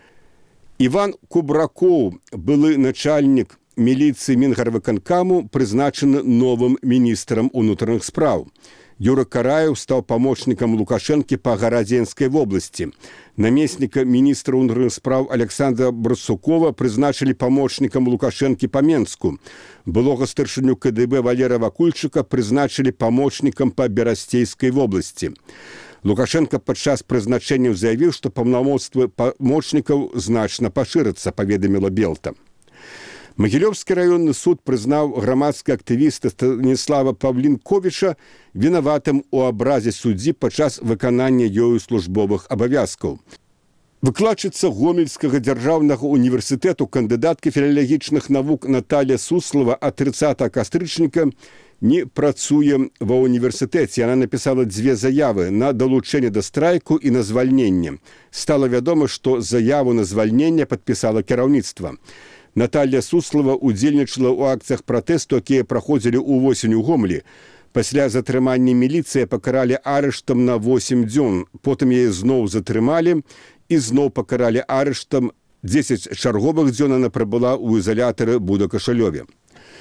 Іван Кубракоў, былы начальнік міліцыі Мінгарвыканкаму, прызначаны новым міністрам унутраных спраў. Юра Караев стаў памочнікам Лукашэнкі па Гарадзенскай вобласці. Намесніка міністра ўнутраных спраў Александра Брусукова прызначылі памочнікам Лукашэнкі па Менску. Былога старшыню КДБ Валера Вакульчыка прызначылі памочнікам па Берасцейскай вобласці. Лукашенко падчас прызначэнняў заявіў, што паўнамоцтвы памочнікаў значна пашырацца, паведаміла Белта. Магілёўскі раённы суд прызнаў грамадскага актывіста Станіслава Павлінковіча вінаватым у абразе суддзі падчас выканання ёю службовых абавязкаў. Выкладчыца Гомельскага дзяржаўнага універсітэту, кандыдатка філалагічных навук Наталья Суслова ад 30 кастрычніка не працуе ва універсітэце. Яна напісала 2 заявы на далучэнне да страйку і на звальненне. Стала вядома, што заяву на звальненне падпісала кіраўніцтва. Наталья Суслова удзельнічала ў акцыях пратэсту, якія праходзілі ўвосень у Гомелі. Пасля затрымання міліцыя пакаралі арыштам на 8 дзён. Потым яе зноў затрымалі і зноў пакаралі арыштам. 10 чарговых дзён яна прабыла ў ізалятары Буда-Кашалёве.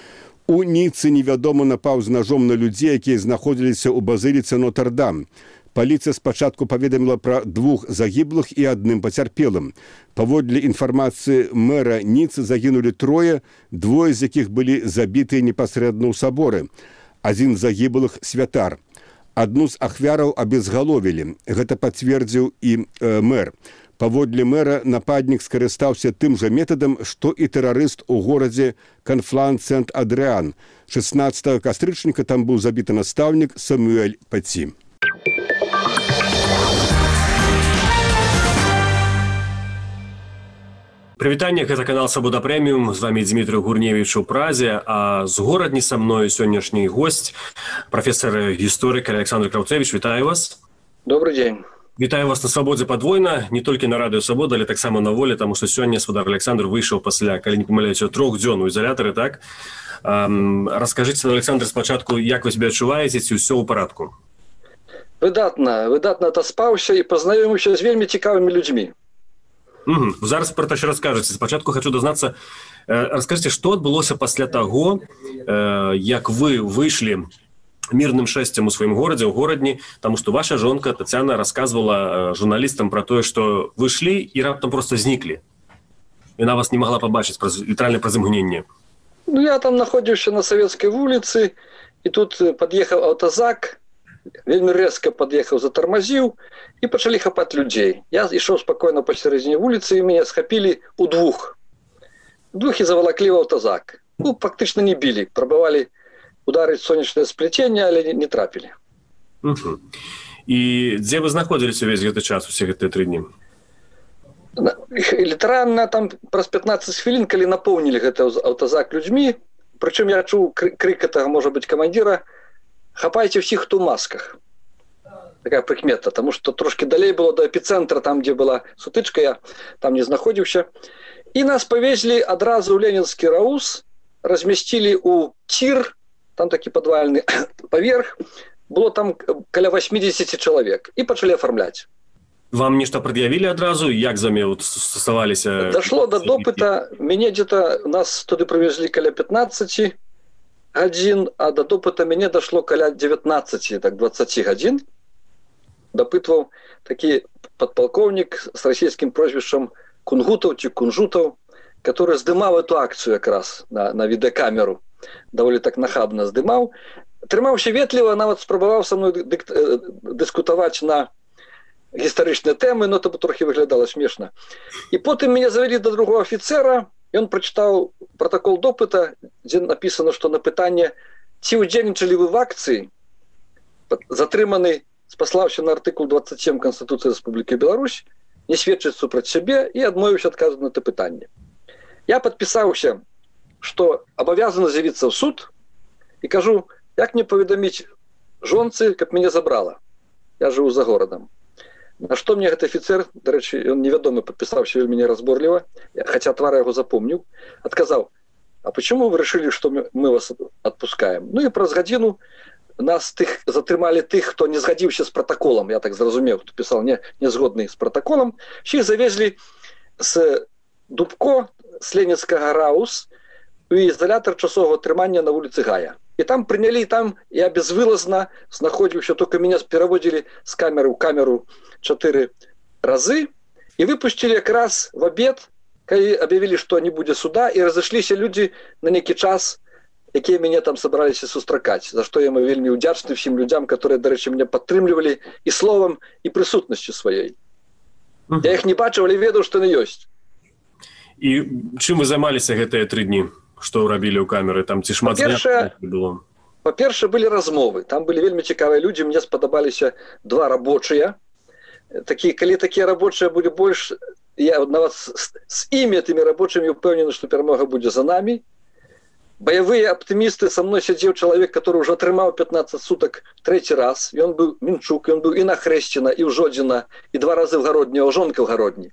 У Ніцы невядома напаў з нажом на людзей, якія знаходзіліся ў базыліцы Нотр-Дам. Паліцыя спачатку паведаміла пра 2 загіблых і 1 пацярпелым. Паводле інфармацыі мэра Ніцы загінулі 3, 2 з якіх былі забітыя непасрэдна ў саборы. 1 з загіблых святар. Адну з ахвяраў абезгаловілі. Гэта пацвердзіў і мэр. Паводле мэра нападнік скарыстаўся тым жа метадам, што і тэрарыст у горадзе Канфлан-Сент-Адрыан. 16 кастрычніка там быў забіты настаўнік Самуэль Паці. Прывітанне, гэта канал Свабода Прэміум, з вами Дмітрий Гурневіч у Празе, а з горадні са мною сённяшні госць, прафесар-гісторык Александр Краўцевіч. Вітаю вас. Добрый день. Вітаю вас на Свабодзе падвойна, не толькі на радыё Свабода, але таксама на волі, таму што сёння спадар Александр выйшаў пасля, калі не памыляюся, 3-дзённую изолятары, так? Раскажыце, Александр, спачатку, як вы себе адчуваеце, ці ўсё ў парадку? Выдатна отаспаўся і пазнаёміўся з вельмі цікавымі людзьмі. Зараз пра то, що раскажаце. Спачатку хочу дазнацца, раскажыце, што адбылося пасля таго, як вы выйшлі мирным шэсцем у сваім горадзе, у горадні, таму што ваша жонка Тацяна рассказывала журналістам пра тое, што вы ішлі і раптам просто зніклі. Яна вас не магла пабачыць літаральна праз імгненне. Ну, я там находзіўся на Савецкай вуліцы, і тут пад'ехаў аўтазак, вельмі рэзка пад'ехаў, затармазіў, і пачалі хапаць людзей. Я ішоў спакойна пасярэдзіне вуліцы, і мяне схапілі ў 2. І завалаклі ў аўтазак. Ну, фактычна не білі, прабавалі ударыць сонечнае сплеценне, але не трапілі. І дзе вы знаходзіліся увесь гэты час, усе гэтыя 3 дні? Літаральна там праз 15 хвілін, калі напоўнілі гэты аўтазак людзьмі, прычым я чуў крык гэтага, можа быць, камандзіра: «Хапайце ўсіх, хто ў масках». Такая прыкмета, таму што трошки далей было да эпіцэнтра, там, дзе была сутычка, я там не знаходзіўся. І нас павезлі адразу ў Ленінскі раус, размясцілі ў тір, там такі падвальны паверх, было там каля 80 чалавек, і пачалі афармляць. Вам нешта прад'явілі адразу? Як з вамі стасаваліся? Дашло до допыта, мяне дзе-то, нас туды прывезлі каля 15 гадзін, а до допыта мяне дашло каля 19, так 20 гадзін. Дапытваў такі падпалкоўнік з расійскім прозвішчам Кунгутаў ці Кунжутаў, который здымаў эту акцыю якраз на відэакамеру. Даволі так нахабна здымаў. Трымаўся ветліва, нават спрабаваў са мной дыскутаваць на гістарычныя тэмы, но то трохі выглядала смешна. І потым мяне завялі да другого афіцера, ён прачытаў протакол допыта, дзе напісана, што на пытанне, ці ўдзельнічалі вы в акцыі, затрыманы, спаслаўся на артыкул 27 Канстытуцыі Рэспублікі Беларусь, не сведчыць супраць сябе і адмовіўся адказваць на это пытанне. Я падпісаўся, што абавязаны з'явіцца ў суд, і кажу, як мне паведаміць жонцы, каб мяне забрала. Я жыву за горадам. На што мне гэты афіцэр, дарэчы, ён невядомы, падпісаўся вельмі неразборліва, хаця твар яго запомніў, адказаў: «А почему вы решили, что мы вас отпускаем?» Ну і праз гадзіну нас затрымалі тых, хто не згадзіўся з протоколом, я так зразумеў, хто пісаў не згодны з протоколом. Всіх завезлі з Дубко, з Ленінскага раус, у ізалятар часовага трымання на вуліцы Гая. І там прынялі, там я безвылазна знаходзіўся, только меня пераводзілі з камеры ў камеру 4 разы і выпусцілі якраз в обед, калі аб'явілі, што не будзе суда, і разышліся людзі на нейкі час, якія мяне там сабраліся сустракаць, за што я вельмі ўдзячны ўсім людзям, которые, дарэчы, мяне падтрымлівалі і словам, і прысутнасцю сваёй. Я іх не бачыў, але ведаў, што яны ёсць. І чым вы займаліся гэтыя 3 дні? Што рабілі ў камеры? Там ці шмат заняткаў было? Па-першае, былі размовы. Там былі вельмі цікавыя людзі. Мне спадабаліся 2 рабочыя. Калі такія рабочыя былі больш, я нават з імі тымі рабочымі упэўнены, што перамога будзе за намі. Баявыя аптымісты, са мной сядзеў чалавек, который ўжо атрымаў 15 сутак 3 раз. Ён быў Мінчук, ён быў і на Хрэсціна, і ў Жодзіна, і 2 разы в Гародні, а жонка в Гародні.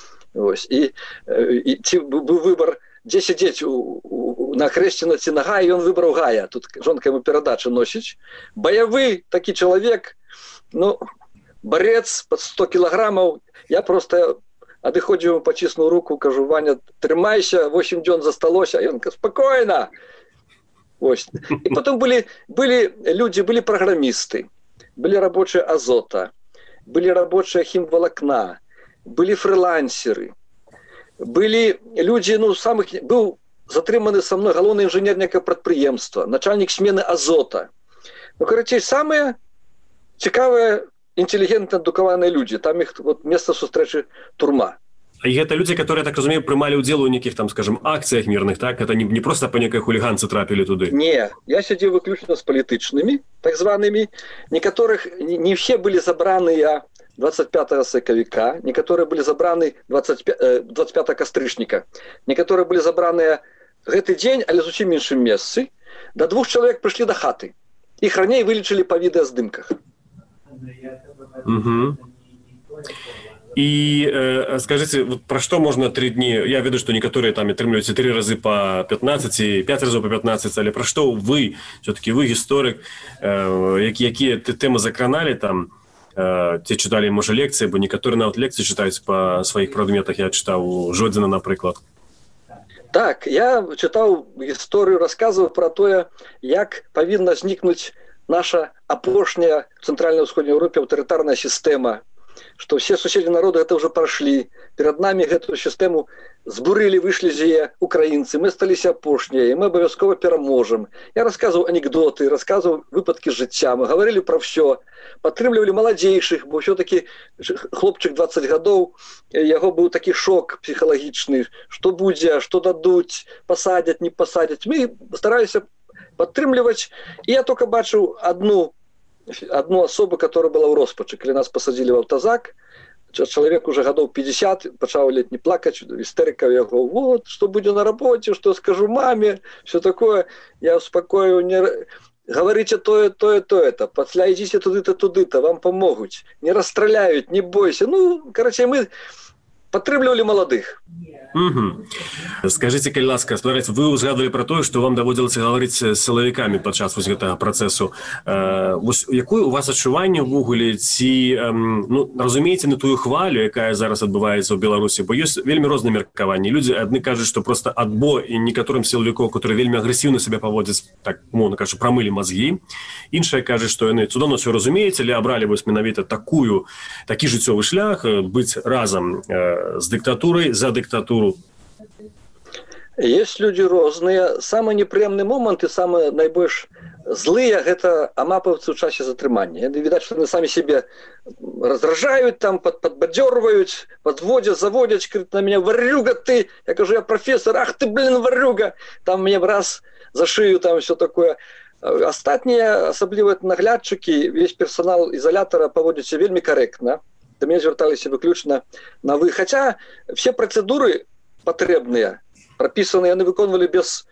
І ці быў выбар, дзе сядзець на Хрэсціна ці на Гая, ён выбраў Гая. Тут жонка яму перадачы носіць. Баявы такі чалавек, ну, барец пад 100 кілаграмаў. Я просто адыходзіў, паціснуў руку, кажу: «Ваня, трымайся, 8 дзён засталося». Ён кажа: «Спакойна». І потым былі людзі, былі праграмісты, были рабочие Азота, были рабочие химволокна, были фрилансеры, были люди, был затрыманы со мной галоўны інжынер некага прадпрыемства, начальник смены Азота. Карацей, самые цікавыя, інтэлігентна адукаваныя людзі. Там іх месца сустрэчы турма. И это люди, которые, я так разумею, принимали удел у неких, там, скажем, акциях мирных, так? Это не просто по некой хулиганцы трапили туда? Не, я сидел выключно с политичными, так зваными. Не все были забраны 25 сакавіка, некоторые были забраны 25 кастрычніка, некоторые были забраны гэты день, але зусім іншым месцы. До 2 человек пришли до хаты. Их ранее вылечили по видеоздымках. Угу. И скажите, вот про что можно 3 дни? Я веду, что некоторые там отрымливаются 3 разы по 15, 5 разов по 15, але про что вы, все-таки вы историк, какие темы закранали там, те читали, может, лекции, бо некоторые нават лекции читают по своих предметах, я читал у Жодзіна, например. Так, я читал историю, рассказывал про то, как повинна возникнуть наша апошняя в Центральной-Усходней Европе авторитарная система, что все соседи народа это уже прошли. Перед нами эту систему збурили, вышли зие украинцы, мы стались апошние, и мы обовязково переможем. Я рассказывал анекдоты, рассказывал выпадки життя, мы говорили про все, подтримливали молодейших, бо все-таки хлопчик 20 годов, его был такой шок психологичный, что будет, что дадут, посадят, не посадят. Мы старались подтримливать, и я только бачу одну особу, которая была в роспачы. Когда нас посадили в автозак, человек уже годов 50, начал не плакать, истерика его, вот, что будет на работе, что скажу маме, все такое. Я успокою, не говорите то, это, після идите туды-то, вам помогут, не расстреляют, не бойся. Короче, мы подтримливали молодых. Угу. Скажите, калі ласка, вы узгадывали про то, что вам доводилось говорить с силовиками подчас этого процессу. Якое у вас адчуванне ўвогуле, ці разумееце на тую хвалю, якая зараз адбываецца ў Беларусі? Бо ёсць вельмі розныя меркаванні. Людзі адны кажуць, што просто адбо і некаторым сілавікоў, которые вельмі агрэсіўна себе паводзяць, так умоўна кажучы, прамылі мазгі. Іншыя кажуць, што яны цудоўна ўсё разумеюць, але абралі вось менавіта такі жыццёвы шлях, быць разам з дыктатурай за дыктатуру. Есть люди разные. Самый неприемный момент и самые наибольш злые – это амаповцы в часе затрымания. Видать, что они сами себе раздражают, там, подбадёрывают, подводят, заводят, говорят на меня: «Варюга ты!» Я говорю: «Я профессор!» «Ах ты, блин, варюга!» Там мне раз за шею, там все такое. Остатние, особливо наглядчики, весь персонал изолятора поводят себя вельми корректно. До меня звертались выключно на «вы». Хотя все процедуры потребные, прописанные, они выконывали без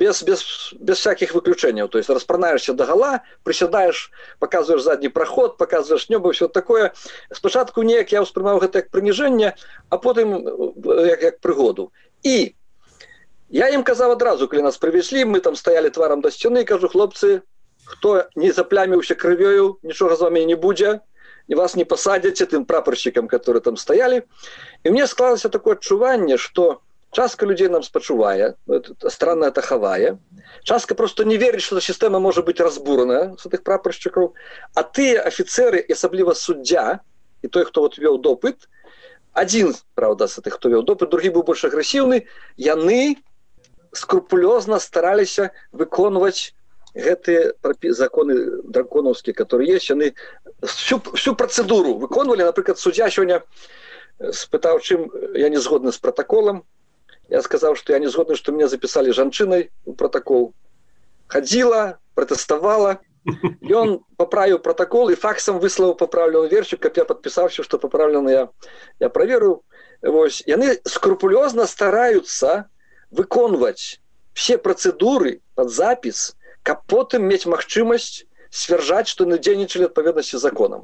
всяких выключений. То есть распранаешься догола, приседаешь, показываешь задний проход, показываешь небо, все такое. Спочатку ніяк я воспринимал это как принижение, а потом как пригоду. И я им казав одразу, коли нас привезли, мы там стояли тваром до стены, кажу: хлопцы, хто не заплямився кров'ю, нічого з вами не буде, и вас не посадят тем прапорщикам, которые там стояли. И мне склалось такое отчувание, что частка людей нам спачувае, странно это хавае, частка просто не верит, что система может быть разбурана с этих прапорщиков, а ты, офицеры, и особливо суддя, и той, кто вот вел допыт, один, правда, с этих, кто вел допыт, другой был больше агрессивный, яны скрупулезно старались выконывать гэтые законы драконовские, которые есть, они всю процедуру выконывали. Например, судья сегодня спытал, чем я не сгоден с протоколом. Я сказал, что я не сгоден, что меня записали женщиной в протокол. Ходила, протестовала, и он поправил протокол и факсом выслал поправленный версию, как я подписавший, что поправленный я проверил. И они скрупулезно стараются выконывать все процедуры под запись, каб потым мець магчымасць сцвярджаць, што яны дзейнічалі адпаведнасці з законам.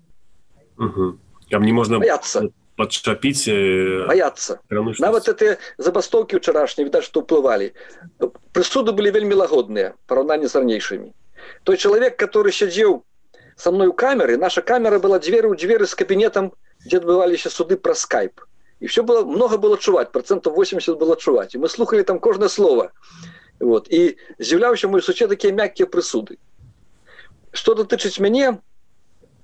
Там не можна баяцца. Падчапіць. Баяцца. Нават гэтыя забастоўкі ўчарашнія, відаць, што ўплывалі. Прысуды былі вельмі лагодныя, параўнанні з ранейшымі. Той чалавек, который сядзеў со мной у камеры, наша камера была дзверы ў дзверы з кабінетам, дзе адбываліся суды праз скайп. И все было, много было чуваць, 80% было чуваць. И мы слухали там кожное слово. Вот. И з'являўся мой сусед такие мягкие прысуды. Что дотычыць мяне,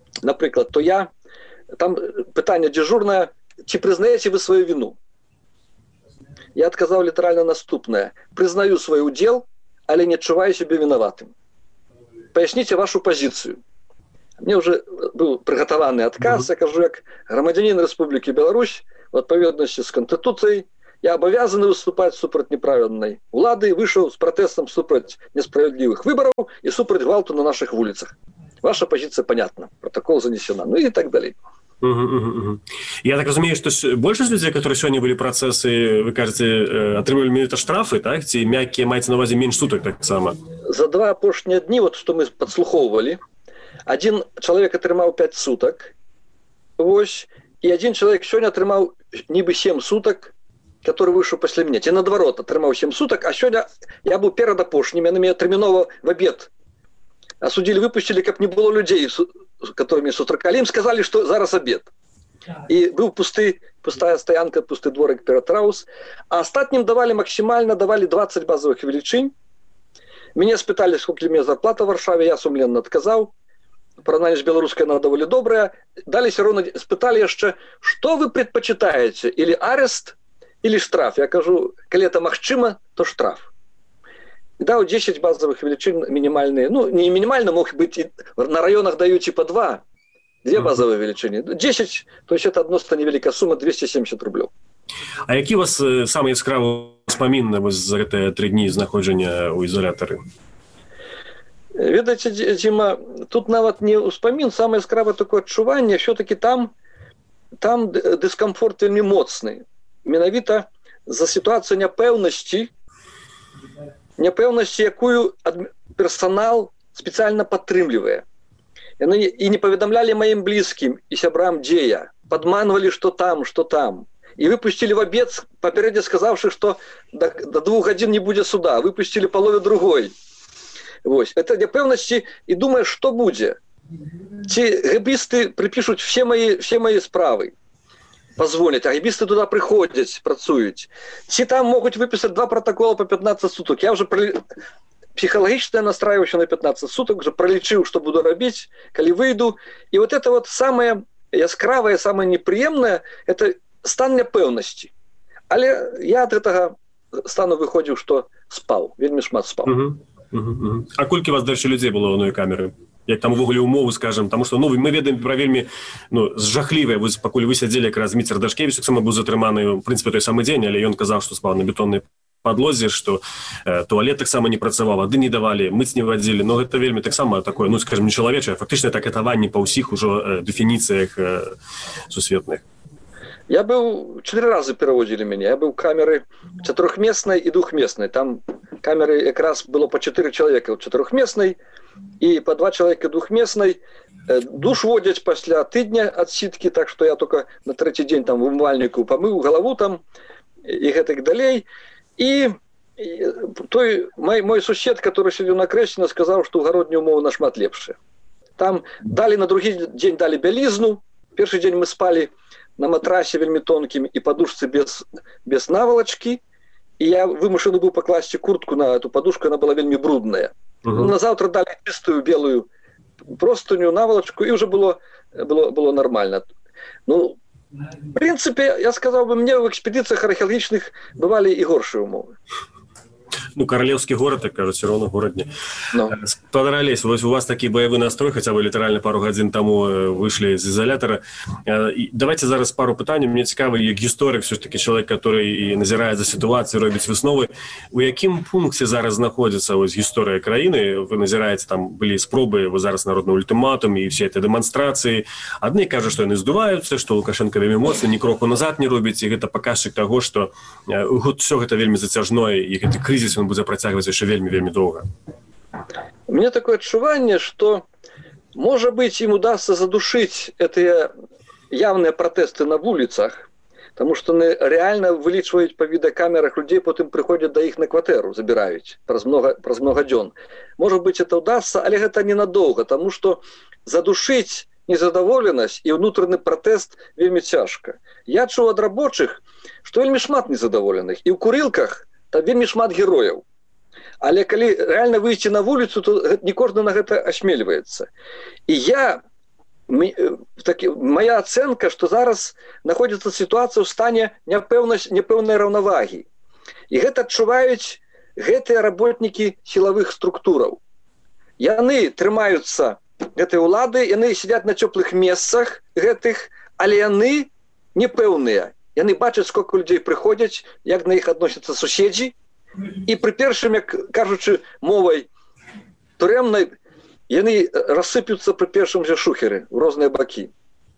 напрыклад, то я там пытанне дзяжурнае, ці прызнаеце вы сваю віну? Я адказаў літаральна наступнае: прызнаю свой удзел, але не адчуваю сябе вінаватым. Паясніце вашу пазіцыю. Мне уже быў прыгатаваны адказ, я кажу, як грамадзянін Рэспублікі Беларусь, у адпаведнасці з Канстытуцыяй, я абавязаны выступаць супраць неправільнай улады, выйшаў з пратэстам супраць несправядлівых выбараў і супраць гвалту на наших вуліцах. Ваша позиция понятна, протокол занесена, ну и так далее. Я так разумею, что большасць людей, которые сегодня были процессы, вы кажете, атрымлівалі менавіта штрафы, так? Ці мяккія маецца на увазе менш сутак таксама? За 2 апошнія дні, вот что мы подслухоўвалі, один человек атрымаў 5 суток, вось, и один человек сегодня атрымаў нібы 7 суток, который вышел после меня. Ці наадварот атрымаў 7 суток, а сегодня я был перад апошнім, яны мяне тэрмінова в обед осудили, выпустили, как не было людей, которыми сустракали. Им сказали, что зараз обед. И был пустая стоянка, пусты дворик перед Раус. А остатним давали максимально, давали 20 базовых величин. Меня спытали, сколько у меня зарплата в Варшаве, я сумленно отказал. Порівняння с белорусской она довольно добрая. Дали все равно, спытали еще, что вы предпочитаете, или арест, или штраф. Я кажу, коли это махчима, то штраф. Да, 10 базовых величин минимальные. Ну, не минимально, мог быть, на районах дают типа 2 базовые величины. 10, то есть это одна невеликая сумма, 270 рублей. А які у вас самые яскравыя ўспаміны за гэтыя 3 дні знаходжання ў ізалятары? Ведаеце, Дзіма, тут нават не ўспамін, самае яскравае такое адчуванне, все-таки там дыскамфорт вельмі моцны. Менавіта за сітуацыю няпэўнасці, якую персонал специально падтрымлівае. Яны і не паведамлялі маім блізкім і сябрам, дзе я. Падманвалі, што там. І выпустили в обед, папярэдне сказавшы, што до 2 гадзін не будзе суда. Выпустили полове другой. Вось. Это няпэўнасці і думае, што будзе. Ці гэбісты припишут все мои справы. Позвонят, а гибисты туда приходят, працуют. Все там могут выписать 2 протокола по 15 суток. Я уже психологически настраиваюсь на 15 суток, уже пролечил, что буду робить, коли выйду. И вот это вот самое яскравое, самое неприемное, это стан няпэўнасці. Але я от этого стану выходил, что спал, вельмі шмат спал. А колькі вас дальше людей было в одной камеры? Як там увогуле умовы, скажем, потому что мы ведаем про вельмі жахлівае, пакуль вы сядзелі, якраз Дміцер Дашкевіч таксама быў затрыманы, в прынцыпе, той самы дзень, але ён казаў, што спаў на бетоннай падлозе, што туалет таксама не працаваў, вады не давалі, мыць не вадзілі, но гэта вельмі таксама такое, скажем, нечалавечае, фактычна так катаванне па ўсіх ужо дэфініцыях сусветных. Я был 4 раза переводили меня. Я был в камеры 4-местной и 2-местной. Там камеры как раз было по 4 человека в 4-местной и по 2 человека в 2-местной. Душ водять после тыдня отсидки, так что я только на 3-й день там в умывальнику помыл голову там и так далее. И мой сусед, который сидел на кресле, сказал, что угародние умовы нашмат лепшие. Там дали на другий день дали белизну. Первый день мы спали на матрасе вельмі тонким и подушце без наволочки. И я вымушены был покласть куртку на эту подушку, она была вельмі брудная. На завтра дали чистую белую простыню, наволочку, и уже было нормально. Ну, в принципе, я сказал бы, мне в экспедициях археологических бывали и горшие умовы. Королевский город, так кажуть, все равно город не. Пан Олесь, у вас такий бойовий настрой, хоча ви літерально пару годин тому вийшли з ізолятора. Давайте зараз пару питань. Мені цікаво, як історик, все ж таки, чоловік, який назирає за ситуацією, робить виснови. У якому пункті зараз знаходиться ось історія країни? Ви назираєте, там були спроби, ви зараз народний ультиматум і всі ці демонстрації. Одні кажуть, що вони здуваються, що Лукашенко вельми моцний, ні кроку назад не робить, і це показчик того, що все це вельми затяжное, і цей кризис, він буде працягвацца яшчэ вельмі доўга. У меня такое отчувание, что, может быть, им удастся задушить эти явные протесты на улицах, потому что они реально вылічваюць по видеокамерах людей, потом приходят до их на квартиру, забирают праз много дён. Может быть, это удастся, але это ненадолго, потому что задушить незадоволенность и внутренний протест вельмі цяжко. Я чуў ад рабочих, что вельмі шмат незадоволеных, и в курилках там вельмі шмат герояў. Але калі реально выйти на вулицу, то не кожны на гэта асмельваецца. І я моя оценка, что зараз находится ситуация в стане непэўнай раўнавагі. И гэта адчуваюць гэтыя работники силовых структураў. Яны трымаюцца гэтай улады, яны сидят на теплых месцах гэтых, але яны непэўныя. Яны бачаць, сколько людей прыходзяць, як на іх адносяцца суседзі, і пры першым, як кажучы мовай турэмнай, яны рассыпюцца пры першым же шухеры в розныя бакі.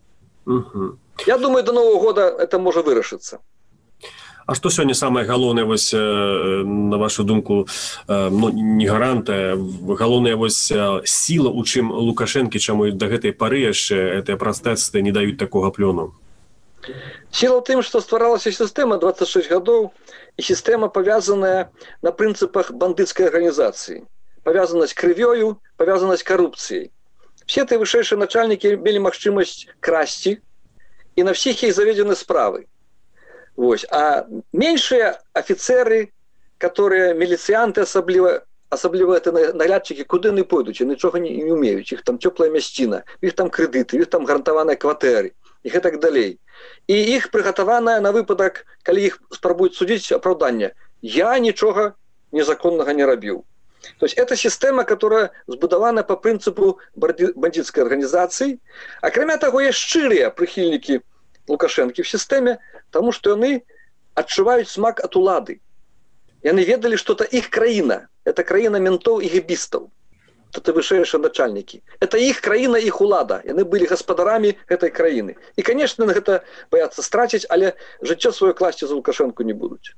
Я думаю, до Нового года это можа вырашыцца. А што сёння самае галоўнае, вось, на вашу думку, не гаранта, галоўная вось сіла, у чым Лукашэнкі, чаму да гэтай пары яшчэ гэтыя пратэсты не даюць такога плёну? Сила в тым, што стваралася сістэма 26 гадоў, і сістэма павязаная на прынцыпах бандыцкай арганізацыі. Павязанасць крывёю, павязанасць карупцыяй. Все тыя вышэйшыя начальнікі мелі магчымасць красці, і на всіх іх заведзены справы. Вось. А меншыя афіцеры, которые міліцыянты, асабліва это наглядчыкі, куды не пойдуць, нічога не умеюць, іх там цёплая мясціна, іх там крэдыты, іх там гарантаваныя кватэры, і гэтак далей. І іх прыгатаваная на выпадак, калі іх спрабуюць судзіць, апраўданне. Я нічога незаконнага не рабіў. То есть это система, которая сбудована по принципу бандитской организации. А кроме того, есть шчырыя прихильники Лукашенко в системе, потому что они отчувают смак от улады. И они ведали, что это их краина. Это краина ментов и гибистов. Это вышэйшие начальники. Это их краина, их улада. И они были господарами этой краины. И, конечно, это боятся стратить, але жыццё свое класці за Лукашенко не будут.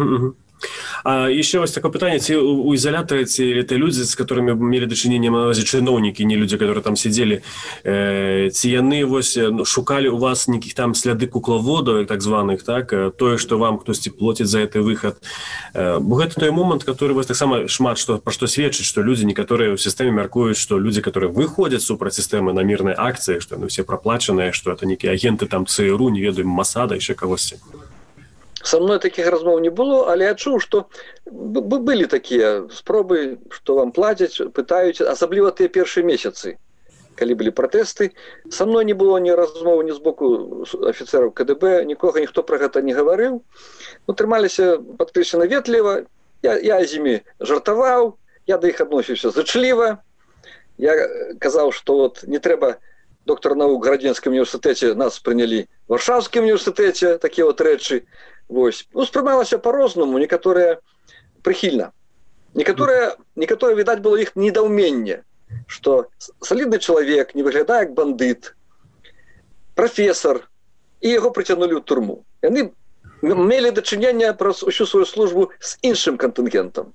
А еще вот такое питание, те у изолятора, это люди, с которыми имели дочинение, чиновники, не люди, которые там сидели, ці яны вось шукали у вас неких там сляды кукловодов, так званых, так, тое, что вам кто-то платит за это выход. Бо это той момент, который вас так само шмат, что, про что сведчит, что люди, некоторые в системе меркуют, что люди, которые выходят супротив системы на мирные акции, что они все проплаченные, что это некие агенты там ЦРУ, не ведаю, Масада, еще кого-то. Со мной таких размов не было, але я чуў, што былі такія спробы, што вам плацяць, пытаюць, асабліва тыя першыя месяцы, калі былі пратэсты. Со мной не было ні размовы, ні з боку афіцераў КДБ, нікога ніхто пра гэта не гаварыў. Ну, трымаліся падкрэслена ветліва, я з імі жартаваў, я да іх адносіўся зычліва. Я казаў, што вот не трэба доктор наук в Градзенскім універсітэце, нас прынялі в Варшаўскім універсітэце, такія вот рэчы. Вось. Ну, спрымалася по-рознаму, некаторыя прыхільна. Некаторыя, відаць, было іх недаўменне, што салідны чалавек не выглядае як бандыт, прафесор, і яго прыцягнулі ў турму. Яны мелі дачыненне праз усю сваю службу з іншым кантынгентам.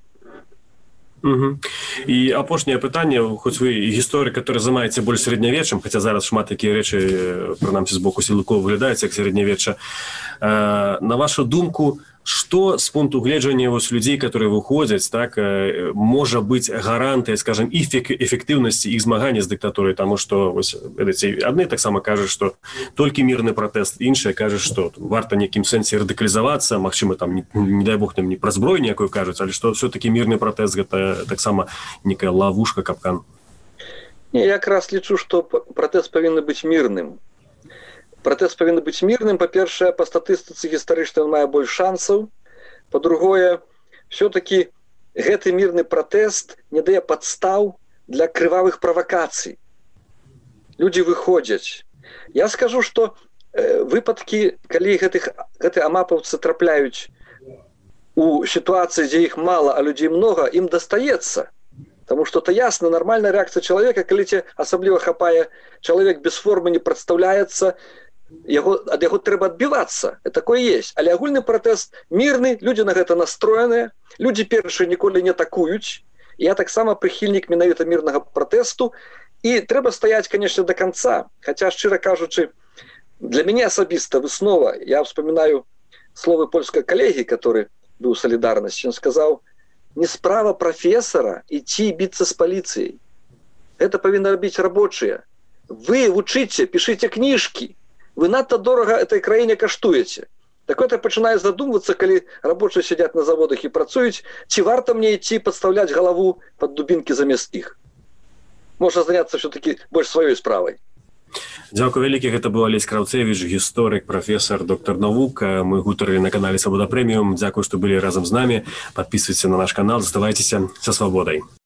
І апошняе пытанне, хоць вы гісторык, который займаецца больш сярэднявеччам, хаця зараз шмат такія рэчы, прынамсі з боку сілавікоў, выглядаюць як сярэднявечча. На вашу думку, что с пункту гледжання людей, которые выходят, так, может быть гарантией, скажем, эффективности их змагання с диктатурой, потому что одни так само кажут, что только мирный протест, іншие кажут, что варто неким сенсе радикализоваться, магчыма там, не дай бог, нам не про зброю ніякую кажуть, але что все-таки мирный протест это так само некая ловушка, капкан. Не, я как раз лічу, что протест повинен быть мирным. Протест повинен быть мирным. По-першае, по статыстыцы гістарычнай он мае больш шансаў. По-другое, все-таки гэты мирный протест не дае падстаў для крывавых правакацый. Люди выходзяць. Я скажу, что выпадкі, калі гэты амапаўцы трапляюць у ситуации, где их мало, а людей много, им достается. Потому что это ясно, нормальная реакция человека, калі тебе асабліва хапае, человек без формы не представляется, ад яго трэба адбівацца. Такое есть. Але агульны пратэст мірны, люди на гэта настроеныя, люди першыя ніколі не атакуюць. Я таксама прыхільнік менавіта мірнага пратэсту. І трэба стаяць, конечно, до конца. Хотя, шчыра кажучы, для мяне асабіста выснова, я вспоминаю словы польскага калегі, который быў у солідарнасці. Он сказаў: не справа профессора идти биться с полицией. Это повинны рабіць рабочие. Вы вучыце, пишите книжки. Вы надто дорого этой краіне каштуеце. Так это пачынае задумываться, калі рабочие сидят на заводах и працуюць, ці варта мне идти подставлять голову под дубинки замест их. Можно заняться все-таки больше своей справой. Дзякуй вялікі, гэта быў Алесь Краўцевіч, гісторык, прафесар, доктар навук. Мы гутарылі на канале Свабода Прэміум. Дзякуй, што былі разам з намі. Падпісвайцеся на наш канал, заставайцеся са свабодай.